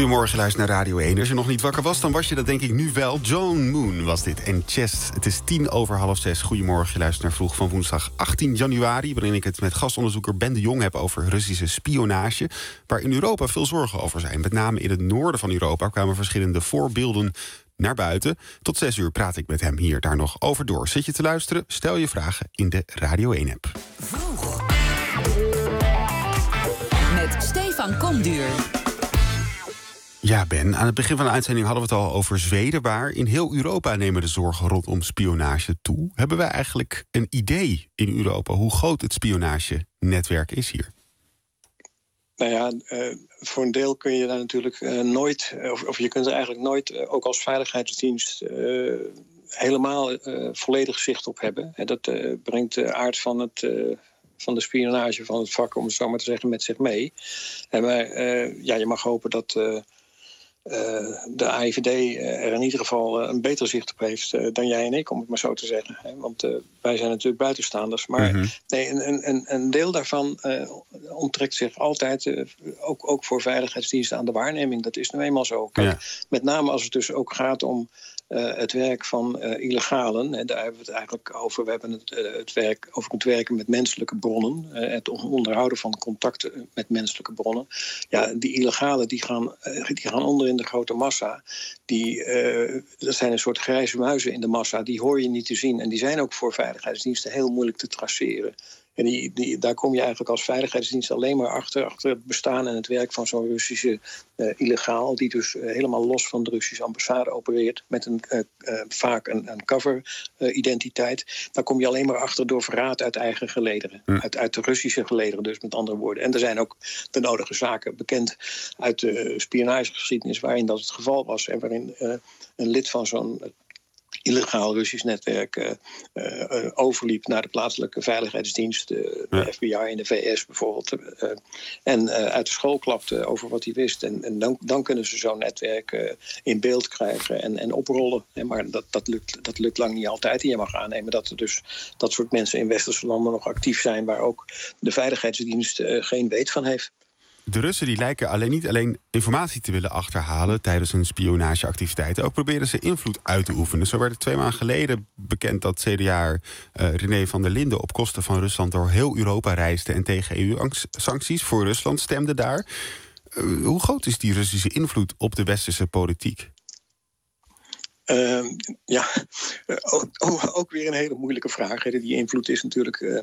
Goedemorgen, luister naar Radio 1. Als je nog niet wakker was, dan was je dat denk ik nu wel. Joan Moon was dit en Chest. Het is 5:10. Goedemorgen, je luistert naar Vroeg van woensdag 18 januari... waarin ik het met gastonderzoeker Ben de Jong heb over Russische spionage... waar in Europa veel zorgen over zijn. Met name in het noorden van Europa kwamen verschillende voorbeelden naar buiten. Tot 6 uur praat ik met hem hier daar nog over door. Zit je te luisteren? Stel je vragen in de Radio 1-app. Vroeg. Met Stefan Komduur. Ja, Ben, aan het begin van de uitzending hadden we het al over Zweden... waar in heel Europa nemen de zorgen rondom spionage toe. Hebben wij eigenlijk een idee in Europa hoe groot het spionagenetwerk is hier? Nou ja, voor een deel kun je daar natuurlijk nooit... of je kunt er eigenlijk nooit, ook als veiligheidsdienst... helemaal volledig zicht op hebben. Dat brengt de aard van de spionage van het vak, om het zo maar te zeggen, met zich mee. Maar je mag hopen dat de AIVD er in ieder geval een beter zicht op heeft dan jij en ik, om het maar zo te zeggen. Want wij zijn natuurlijk buitenstaanders. Maar een deel daarvan onttrekt zich altijd, ook voor veiligheidsdiensten, aan de waarneming. Dat is nu eenmaal zo. Kijk, met name als het dus ook gaat om het werk van illegalen. Daar hebben we het eigenlijk over. We hebben het werk over het werken met menselijke bronnen. Het onderhouden van contacten met menselijke bronnen. Ja, die illegalen die gaan onder in de grote massa. Dat zijn een soort grijze muizen in de massa. Die hoor je niet te zien. En die zijn ook voor veiligheidsdiensten heel moeilijk te traceren. En daar kom je eigenlijk als veiligheidsdienst alleen maar achter het bestaan en het werk van zo'n Russische illegaal, die dus helemaal los van de Russische ambassade opereert, met vaak een cover-identiteit. Daar kom je alleen maar achter door verraad uit eigen gelederen. Uit de Russische gelederen, dus met andere woorden. En er zijn ook de nodige zaken bekend uit de spionagegeschiedenis waarin dat het geval was en waarin een lid van zo'n illegaal Russisch netwerk overliep naar de plaatselijke veiligheidsdienst, de FBI in de VS bijvoorbeeld, en uit de school klapte over wat hij wist. En dan kunnen ze zo'n netwerk in beeld krijgen en oprollen. Maar dat lukt lang niet altijd. En je mag aannemen dat er dus dat soort mensen in westerse landen nog actief zijn, waar ook de veiligheidsdienst geen weet van heeft. De Russen die lijken niet alleen informatie te willen achterhalen tijdens hun spionageactiviteiten. Ook proberen ze invloed uit te oefenen. Zo werd het 2 maanden geleden bekend dat CDA René van der Linden op kosten van Rusland door heel Europa reisde en tegen EU-sancties voor Rusland stemde daar. Hoe groot is die Russische invloed op de westerse politiek? Ook weer een hele moeilijke vraag. Die invloed is natuurlijk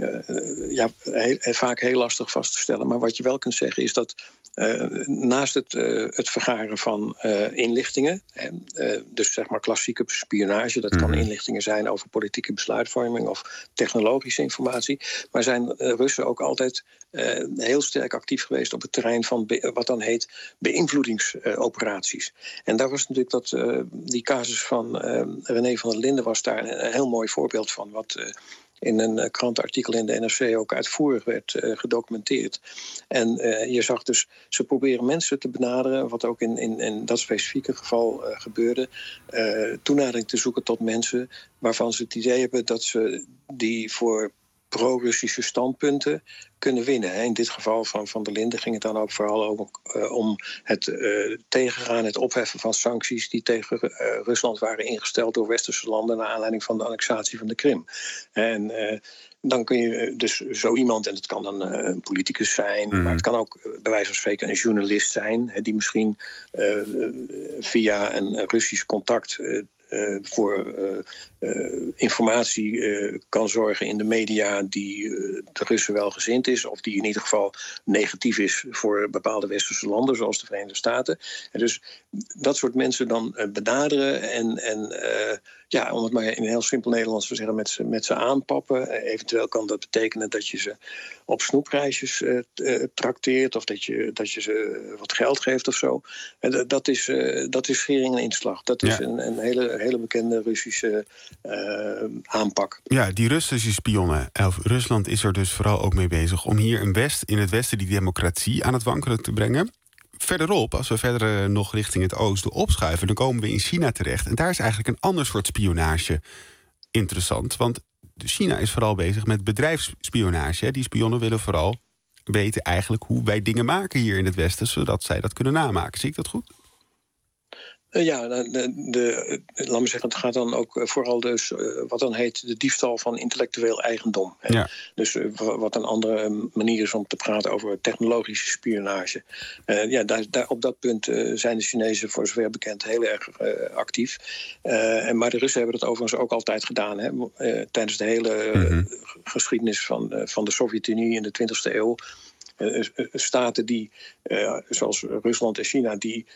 vaak heel lastig vast te stellen. Maar wat je wel kunt zeggen is dat naast het vergaren van inlichtingen, dus zeg maar klassieke spionage, dat kan inlichtingen zijn over politieke besluitvorming of technologische informatie, maar zijn Russen ook altijd heel sterk actief geweest op het terrein van wat dan heet beïnvloedingsoperaties. En daar was natuurlijk die casus van René van der Linden was daar een heel mooi voorbeeld van, wat in een krantenartikel in de NRC ook uitvoerig werd gedocumenteerd. En je zag dus, ze proberen mensen te benaderen, wat ook in dat specifieke geval gebeurde, toenadering te zoeken tot mensen waarvan ze het idee hebben dat ze die voor pro-Russische standpunten kunnen winnen. In dit geval van Van der Linden ging het dan ook vooral om het tegengaan, het opheffen van sancties die tegen Rusland waren ingesteld door westerse landen naar aanleiding van de annexatie van de Krim. En dan kun je dus zo iemand, en het kan dan een politicus zijn, maar het kan ook bij wijze van spreken een journalist zijn, die misschien via een Russisch contact voor informatie kan zorgen in de media die de Russen welgezind is, of die in ieder geval negatief is voor bepaalde westerse landen, zoals de Verenigde Staten. En dus dat soort mensen dan benaderen en om het maar in heel simpel Nederlands te zeggen, met ze aanpappen. Eventueel kan dat betekenen dat je ze op snoepreisjes trakteert, of dat je ze wat geld geeft of zo. En dat is schering en inslag. Dat is een hele bekende Russische aanpak. Ja, die Russische spionnen. Rusland is er dus vooral ook mee bezig om hier in het Westen die democratie aan het wankelen te brengen. Verderop, als we verder nog richting het oosten opschuiven, dan komen we in China terecht. En daar is eigenlijk een ander soort spionage interessant. Want China is vooral bezig met bedrijfsspionage. Die spionnen willen vooral weten eigenlijk hoe wij dingen maken hier in het Westen, zodat zij dat kunnen namaken. Zie ik dat goed? Laat me zeggen, het gaat dan ook vooral dus wat dan heet de diefstal van intellectueel eigendom. Ja. Dus wat een andere manier is om te praten over technologische spionage. Op dat punt zijn de Chinezen voor zover bekend heel erg actief. Maar de Russen hebben dat overigens ook altijd gedaan. Hè. Tijdens de hele geschiedenis van de Sovjet-Unie in de 20e eeuw. Staten die, zoals Rusland en China, die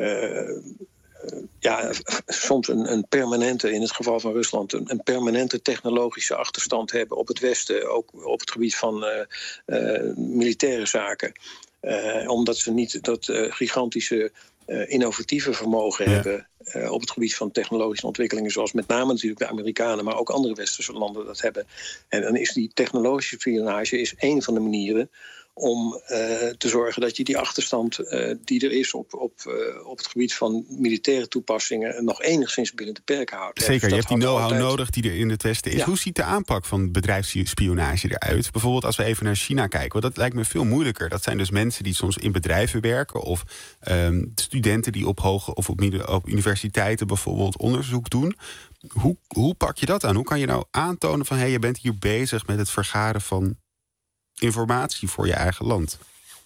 soms een permanente, in het geval van Rusland, een permanente technologische achterstand hebben op het Westen, ook op het gebied van militaire zaken. Omdat ze niet dat gigantische innovatieve vermogen hebben op het gebied van technologische ontwikkelingen, zoals met name natuurlijk de Amerikanen, maar ook andere westerse landen dat hebben. En dan is die technologische spionage één van de manieren om te zorgen dat je die achterstand die er is op het gebied van militaire toepassingen nog enigszins binnen de perken houdt. Zeker, je hebt die know-how nodig die er in het Westen is. Ja. Hoe ziet de aanpak van bedrijfsspionage eruit? Bijvoorbeeld als we even naar China kijken, want dat lijkt me veel moeilijker. Dat zijn dus mensen die soms in bedrijven werken of studenten die op universiteiten bijvoorbeeld onderzoek doen. Hoe pak je dat aan? Hoe kan je nou aantonen van je bent hier bezig met het vergaren van informatie voor je eigen land?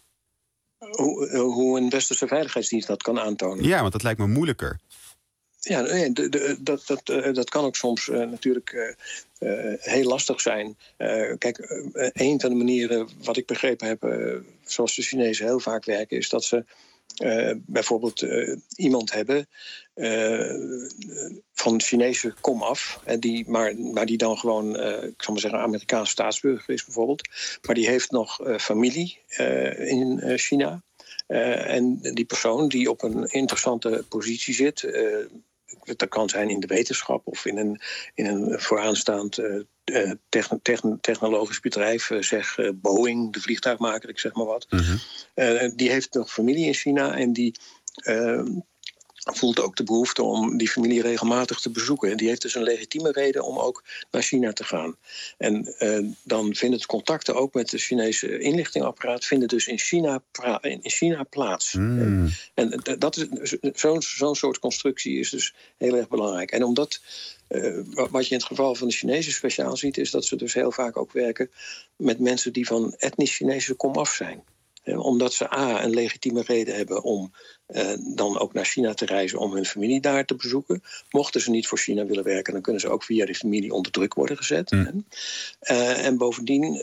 Hoe een westerse veiligheidsdienst dat kan aantonen. Ja, want dat lijkt me moeilijker. Ja, dat kan ook soms natuurlijk heel lastig zijn. Kijk, een van de manieren, wat ik begrepen heb, zoals de Chinezen heel vaak werken, is dat ze bijvoorbeeld iemand hebben van Chinese komaf, maar die dan gewoon, ik zal maar zeggen, Amerikaanse staatsburger is bijvoorbeeld. Maar die heeft nog familie in China. En die persoon die op een interessante positie zit, dat kan zijn in de wetenschap of in een vooraanstaand technologisch bedrijf, zeg Boeing, de vliegtuigmaker, ik zeg maar wat. Die heeft nog familie in China en die voelt ook de behoefte om die familie regelmatig te bezoeken. En die heeft dus een legitieme reden om ook naar China te gaan. En dan vinden de contacten ook met de Chinese inlichtingapparaat vinden dus in China plaats. En dat is zo'n soort constructie is dus heel erg belangrijk. En omdat wat je in het geval van de Chinezen speciaal ziet, is dat ze dus heel vaak ook werken met mensen die van etnisch Chinese komaf zijn. Omdat ze een legitieme reden hebben om dan ook naar China te reizen om hun familie daar te bezoeken. Mochten ze niet voor China willen werken, dan kunnen ze ook via de familie onder druk worden gezet. En bovendien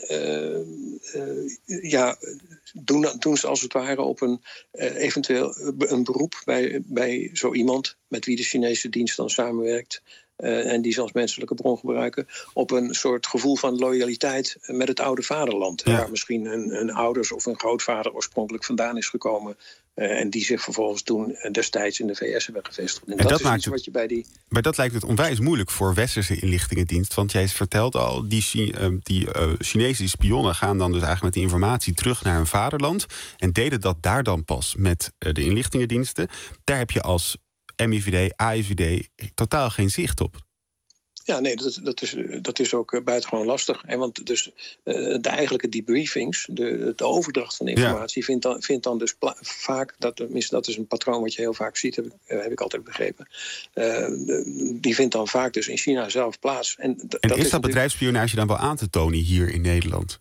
doen ze als het ware op eventueel een beroep bij zo iemand met wie de Chinese dienst dan samenwerkt. En die ze als menselijke bron gebruiken, op een soort gevoel van loyaliteit met het oude vaderland. Ja. Waar misschien hun ouders of hun grootvader oorspronkelijk vandaan is gekomen. En die zich vervolgens toen destijds in de VS hebben gevestigd. En dat is maakt iets wat je bij die. Maar dat lijkt het onwijs moeilijk voor westerse inlichtingendienst. Want jij vertelt al, die Chinese spionnen gaan dan dus eigenlijk met die informatie terug naar hun vaderland. En deden dat daar dan pas met de inlichtingendiensten. Daar heb je als MIVD, AIVD totaal geen zicht op. Ja, nee, dat is ook buitengewoon lastig. En want dus de eigenlijke debriefings, de overdracht van informatie, vindt dan dus vaak, dat is een patroon wat je heel vaak ziet, heb ik altijd begrepen. Die vindt dan vaak dus in China zelf plaats. En is dat bedrijfsspionage dan wel aan te tonen hier in Nederland?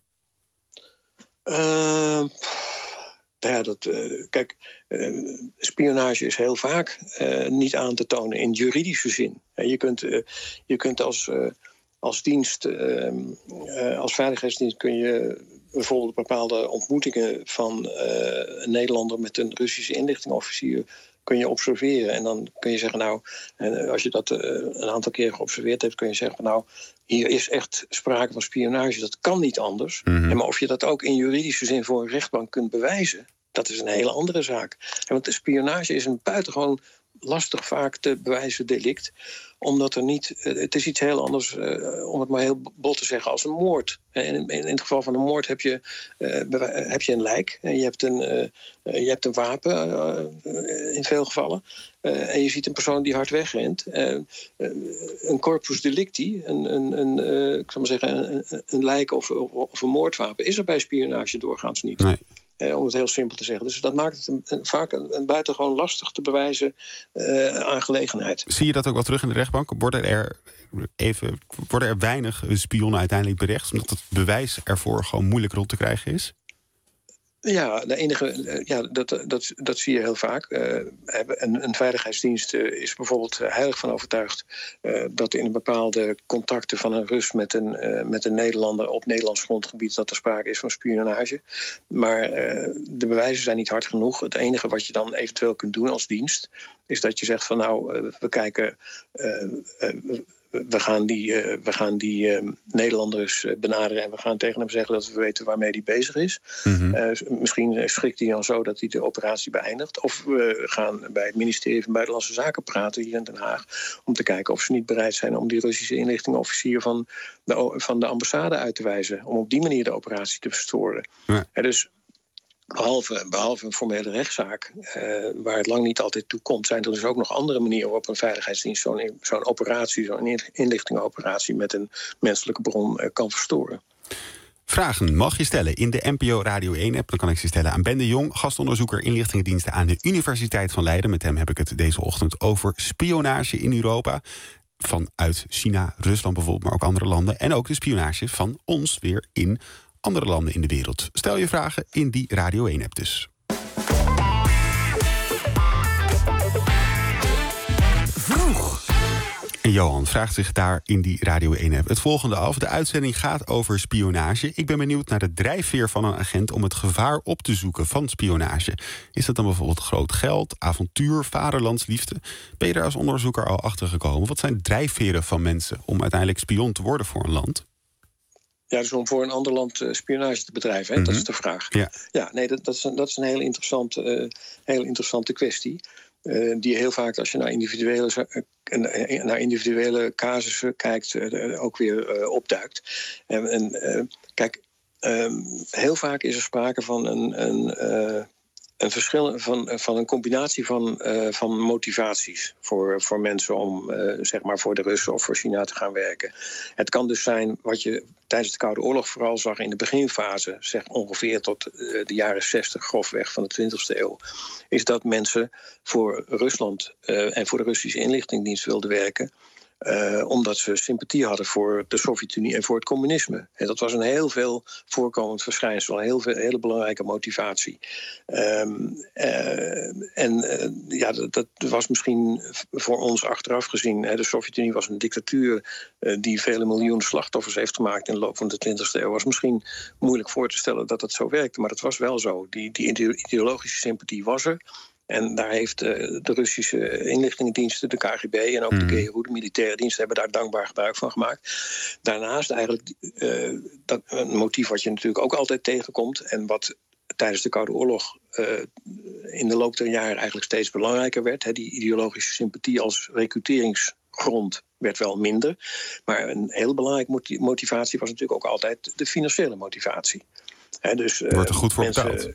Kijk, spionage is heel vaak niet aan te tonen in juridische zin. Je kunt als dienst, als veiligheidsdienst kun je bijvoorbeeld bepaalde ontmoetingen van een Nederlander met een Russische inlichtingofficier kun je observeren. En dan kun je zeggen, nou, als je dat een aantal keer geobserveerd hebt, kun je zeggen, nou, hier is echt sprake van spionage. Dat kan niet anders. Maar of je dat ook in juridische zin voor een rechtbank kunt bewijzen, dat is een hele andere zaak. Want de spionage is een buitengewoon lastig vaak te bewijzen delict. Omdat er niet... Het is iets heel anders, om het maar heel bot te zeggen, als een moord. In het geval van een moord heb je een lijk. En je hebt een wapen, in veel gevallen. En je ziet een persoon die hard wegrent. Een corpus delicti, ik zal maar zeggen, een lijk of een moordwapen, is er bij spionage doorgaans niet. Nee. Om het heel simpel te zeggen. Dus dat maakt het vaak een buitengewoon lastig te bewijzen aangelegenheid. Zie je dat ook wel terug in de rechtbank? Worden er weinig spionnen uiteindelijk berecht, omdat het bewijs ervoor gewoon moeilijk rond te krijgen is? Ja, dat zie je heel vaak. Een veiligheidsdienst is bijvoorbeeld heilig van overtuigd dat in een bepaalde contacten van een Rus met een Nederlander op Nederlands grondgebied dat er sprake is van spionage. Maar de bewijzen zijn niet hard genoeg. Het enige wat je dan eventueel kunt doen als dienst is dat je zegt van we kijken. We gaan die Nederlanders benaderen en we gaan tegen hem zeggen dat we weten waarmee hij bezig is. Mm-hmm. Misschien schikt hij dan zo dat hij de operatie beëindigt. Of we gaan bij het ministerie van Buitenlandse Zaken praten hier in Den Haag om te kijken of ze niet bereid zijn om die Russische inlichtingenofficier van de ambassade uit te wijzen. Om op die manier de operatie te verstoren. Ja. Dus behalve een formele rechtszaak, waar het lang niet altijd toe komt, zijn er dus ook nog andere manieren waarop een veiligheidsdienst zo'n operatie, zo'n inlichtingenoperatie met een menselijke bron kan verstoren. Vragen mag je stellen in de NPO Radio 1-app. Dan kan ik ze stellen aan Ben de Jong, gastonderzoeker inlichtingendiensten aan de Universiteit van Leiden. Met hem heb ik het deze ochtend over spionage in Europa. Vanuit China, Rusland bijvoorbeeld, maar ook andere landen. En ook de spionage van ons weer in andere landen in de wereld. Stel je vragen in die Radio 1-app dus. Vroeg. En Johan vraagt zich daar in die Radio 1-app het volgende af. De uitzending gaat over spionage. Ik ben benieuwd naar de drijfveer van een agent om het gevaar op te zoeken van spionage. Is dat dan bijvoorbeeld groot geld, avontuur, vaderlandsliefde? Ben je daar als onderzoeker al achter gekomen? Wat zijn drijfveren van mensen om uiteindelijk spion te worden voor een land? Ja, dus om voor een ander land spionage te bedrijven, hè? Mm-hmm. Dat is de vraag. Ja, nee, dat is een heel interessante kwestie. Die je heel vaak, als je naar individuele casussen kijkt, ook weer opduikt. Kijk, heel vaak is er sprake van een verschil van een combinatie van motivaties voor mensen om zeg maar voor de Russen of voor China te gaan werken. Het kan dus zijn wat je tijdens de Koude Oorlog vooral zag in de beginfase, zeg ongeveer tot de jaren 60 grofweg van de 20e eeuw, is dat mensen voor Rusland en voor de Russische inlichtingendienst wilden werken. Omdat ze sympathie hadden voor de Sovjet-Unie en voor het communisme. En dat was een heel veel voorkomend verschijnsel, een hele belangrijke motivatie. Dat was misschien voor ons achteraf gezien. De Sovjet-Unie was een dictatuur die vele miljoenen slachtoffers heeft gemaakt in de loop van de 20e eeuw. Was misschien moeilijk voor te stellen dat dat zo werkte, maar dat was wel zo. Die ideologische sympathie was er. En daar heeft de Russische inlichtingendiensten, de KGB en ook de GRU, de militaire diensten, hebben daar dankbaar gebruik van gemaakt. Daarnaast eigenlijk dat een motief wat je natuurlijk ook altijd tegenkomt en wat tijdens de Koude Oorlog in de loop der jaren eigenlijk steeds belangrijker werd. Die ideologische sympathie als recruteringsgrond werd wel minder. Maar een heel belangrijke motivatie was natuurlijk ook altijd de financiële motivatie. Dus, wordt er goed voor betaald?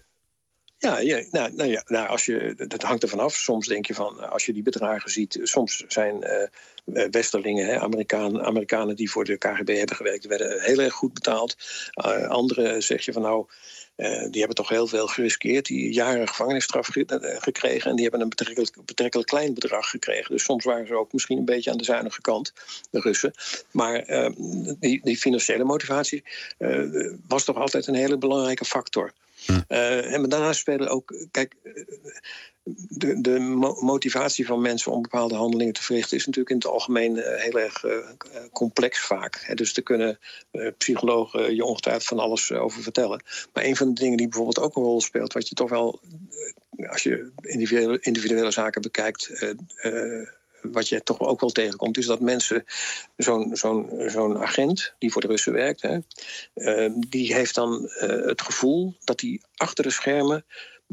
Dat hangt ervan af. Soms denk je van, als je die bedragen ziet, soms zijn westerlingen, Amerikanen die voor de KGB hebben gewerkt, werden heel erg goed betaald. Anderen zeg je van die hebben toch heel veel geriskeerd, die jaren gevangenisstraf gekregen en die hebben een betrekkelijk klein bedrag gekregen. Dus soms waren ze ook misschien een beetje aan de zuinige kant, de Russen. Maar die financiële motivatie was toch altijd een hele belangrijke factor. En daarnaast spelen ook, kijk, de motivatie van mensen om bepaalde handelingen te verrichten is natuurlijk in het algemeen heel erg complex vaak. Dus daar kunnen psychologen je ongetwijfeld van alles over vertellen. Maar een van de dingen die bijvoorbeeld ook een rol speelt, wat je toch wel, als je individuele zaken bekijkt, wat je toch ook wel tegenkomt, is dat mensen, zo'n agent die voor de Russen werkt, die heeft dan het gevoel dat hij achter de schermen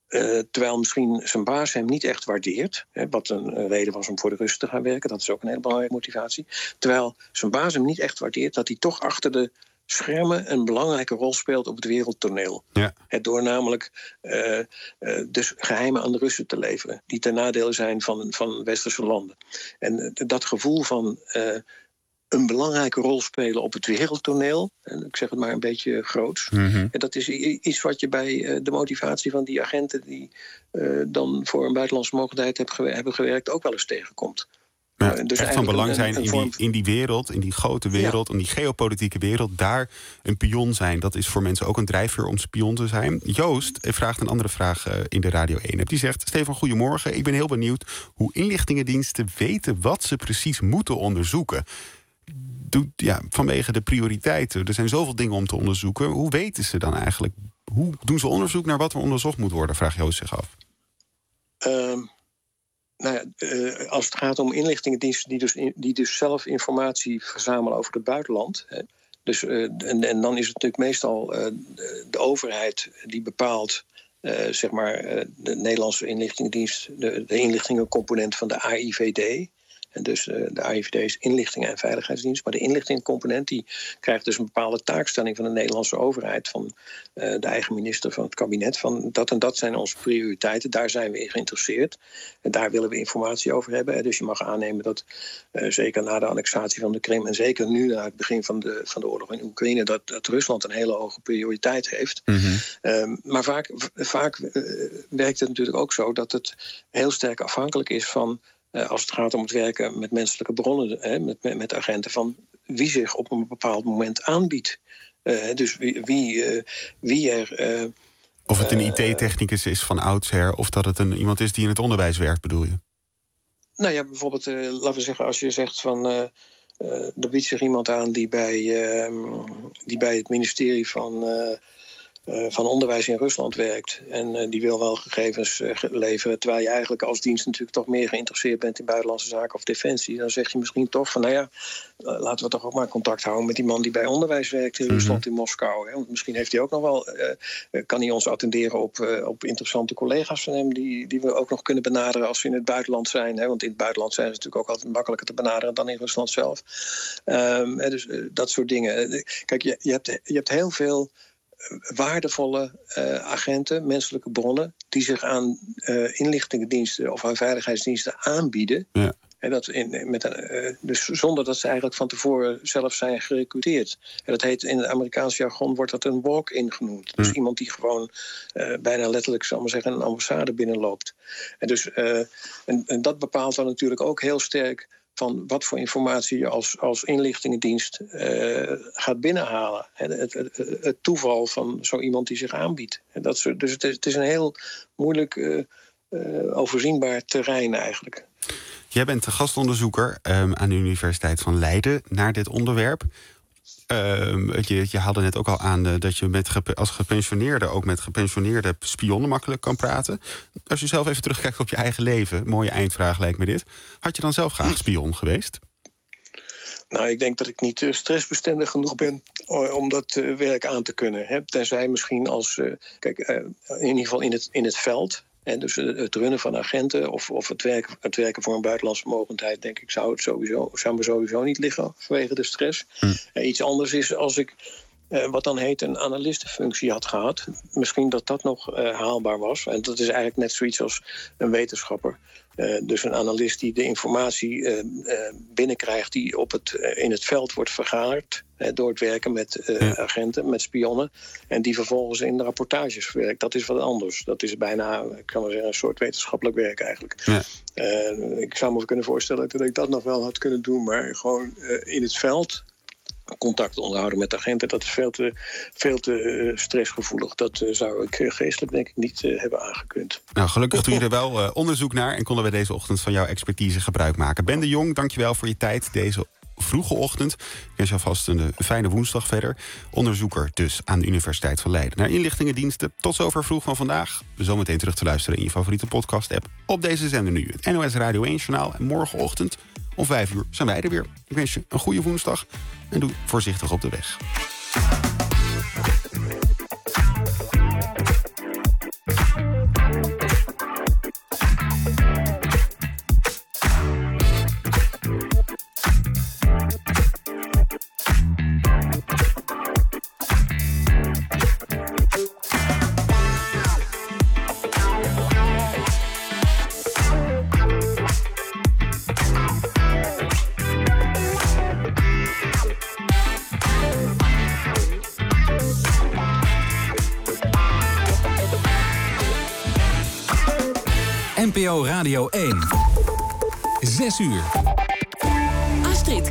Terwijl misschien zijn baas hem niet echt waardeert. Wat een reden was om voor de Russen te gaan werken. Dat is ook een hele belangrijke motivatie. Terwijl zijn baas hem niet echt waardeert, dat hij toch achter de schermen een belangrijke rol speelt op het wereldtoneel. Ja. Door namelijk dus geheimen aan de Russen te leveren, die ten nadele zijn van westerse landen. En dat gevoel van een belangrijke rol spelen op het wereldtoneel, en ik zeg het maar een beetje groots. En dat is iets wat je bij de motivatie van die agenten die dan voor een buitenlandse mogendheid hebben gewerkt ook wel eens tegenkomt. Dus echt van belang zijn in die wereld, in die grote wereld, in die geopolitieke wereld, daar een pion zijn. Dat is voor mensen ook een drijfveer om spion te zijn. Joost vraagt een andere vraag in de Radio 1. Die zegt: Stefan, goedemorgen. Ik ben heel benieuwd hoe inlichtingendiensten weten wat ze precies moeten onderzoeken. Vanwege de prioriteiten. Er zijn zoveel dingen om te onderzoeken. Hoe weten ze dan eigenlijk? Hoe doen ze onderzoek naar wat er onderzocht moet worden? Vraagt Joost zich af. Als het gaat om inlichtingendiensten die dus zelf informatie verzamelen over het buitenland. En dan is het natuurlijk meestal de overheid die bepaalt, de Nederlandse inlichtingendienst, de inlichtingencomponent van de AIVD. En dus de AIVD is inlichtingen en veiligheidsdienst. Maar de inlichtingencomponent die krijgt dus een bepaalde taakstelling van de Nederlandse overheid, van de eigen minister van het kabinet. Van dat en dat zijn onze prioriteiten. Daar zijn we in geïnteresseerd. En daar willen we informatie over hebben. Dus je mag aannemen dat zeker na de annexatie van de Krim en zeker nu na het begin van de oorlog in Oekraïne, dat Rusland een hele hoge prioriteit heeft. Maar vaak werkt het natuurlijk ook zo dat het heel sterk afhankelijk is van, als het gaat om het werken met menselijke bronnen, met agenten, van wie zich op een bepaald moment aanbiedt. Dus wie er. Of het een IT-technicus is van oudsher, of dat het iemand is die in het onderwijs werkt, bedoel je? Nou ja, bijvoorbeeld, laten we zeggen, als je zegt van, er biedt zich iemand aan die bij het ministerie van Onderwijs in Rusland werkt. En die wil wel gegevens leveren, terwijl je eigenlijk als dienst natuurlijk toch meer geïnteresseerd bent in buitenlandse zaken of defensie. Dan zeg je misschien toch van, laten we toch ook maar contact houden met die man die bij onderwijs werkt in Rusland, in Moskou. Hè? Want misschien heeft hij ook nog wel, kan hij ons attenderen op interessante collega's van hem die we ook nog kunnen benaderen als we in het buitenland zijn. Hè? Want in het buitenland zijn ze natuurlijk ook altijd makkelijker te benaderen dan in Rusland zelf. Dus dat soort dingen. Kijk, je hebt heel veel waardevolle agenten, menselijke bronnen, die zich aan inlichtingendiensten of aan veiligheidsdiensten aanbieden. Ja. En dus zonder dat ze eigenlijk van tevoren zelf zijn gerecruiteerd. En dat heet, in het Amerikaans jargon wordt dat een walk-in genoemd. Dus iemand die gewoon bijna letterlijk, zal ik maar zeggen, een ambassade binnenloopt. En dus en dat bepaalt dan natuurlijk ook heel sterk van wat voor informatie je als inlichtingendienst gaat binnenhalen. Het toeval van zo iemand die zich aanbiedt. Dus het is een heel moeilijk overzienbaar terrein eigenlijk. Jij bent gastonderzoeker aan de Universiteit van Leiden naar dit onderwerp. Je haalde net ook al aan dat je als gepensioneerde ook met gepensioneerde spionnen makkelijk kan praten. Als je zelf even terugkijkt op je eigen leven, mooie eindvraag lijkt me dit. Had je dan zelf graag spion geweest? Nou, ik denk dat ik niet stressbestendig genoeg ben om dat werk aan te kunnen. Tenzij misschien als, in ieder geval in het veld. En dus het runnen van agenten of het werken voor een buitenlandse mogendheid, denk ik, zou me sowieso niet liggen vanwege de stress. Iets anders is als ik wat dan heet een analistenfunctie had gehad. Misschien dat nog haalbaar was. En dat is eigenlijk net zoiets als een wetenschapper. Dus een analist die de informatie binnenkrijgt die in het veld wordt vergaard door het werken met agenten, met spionnen, en die vervolgens in de rapportages verwerkt. Dat is wat anders. Dat is bijna, ik kan wel zeggen, een soort wetenschappelijk werk eigenlijk. Ja. Ik zou me kunnen voorstellen dat ik dat nog wel had kunnen doen, maar gewoon in het veld contact onderhouden met agenten, dat is veel te stressgevoelig. Dat zou ik geestelijk denk ik niet hebben aangekund. Nou, gelukkig doe je er wel onderzoek naar en konden we deze ochtend van jouw expertise gebruik maken. Ben de Jong, dankjewel voor je tijd deze vroege ochtend. Ik wens je alvast een fijne woensdag verder. Onderzoeker dus aan de Universiteit van Leiden naar inlichtingendiensten. Tot zover Vroeg van vandaag. Zometeen terug te luisteren in je favoriete podcast-app. Op deze zender nu het NOS Radio 1-journaal. En morgenochtend om 5 uur zijn wij er weer. Ik wens je een goede woensdag en doe voorzichtig op de weg. NPO Radio 1. 6 uur.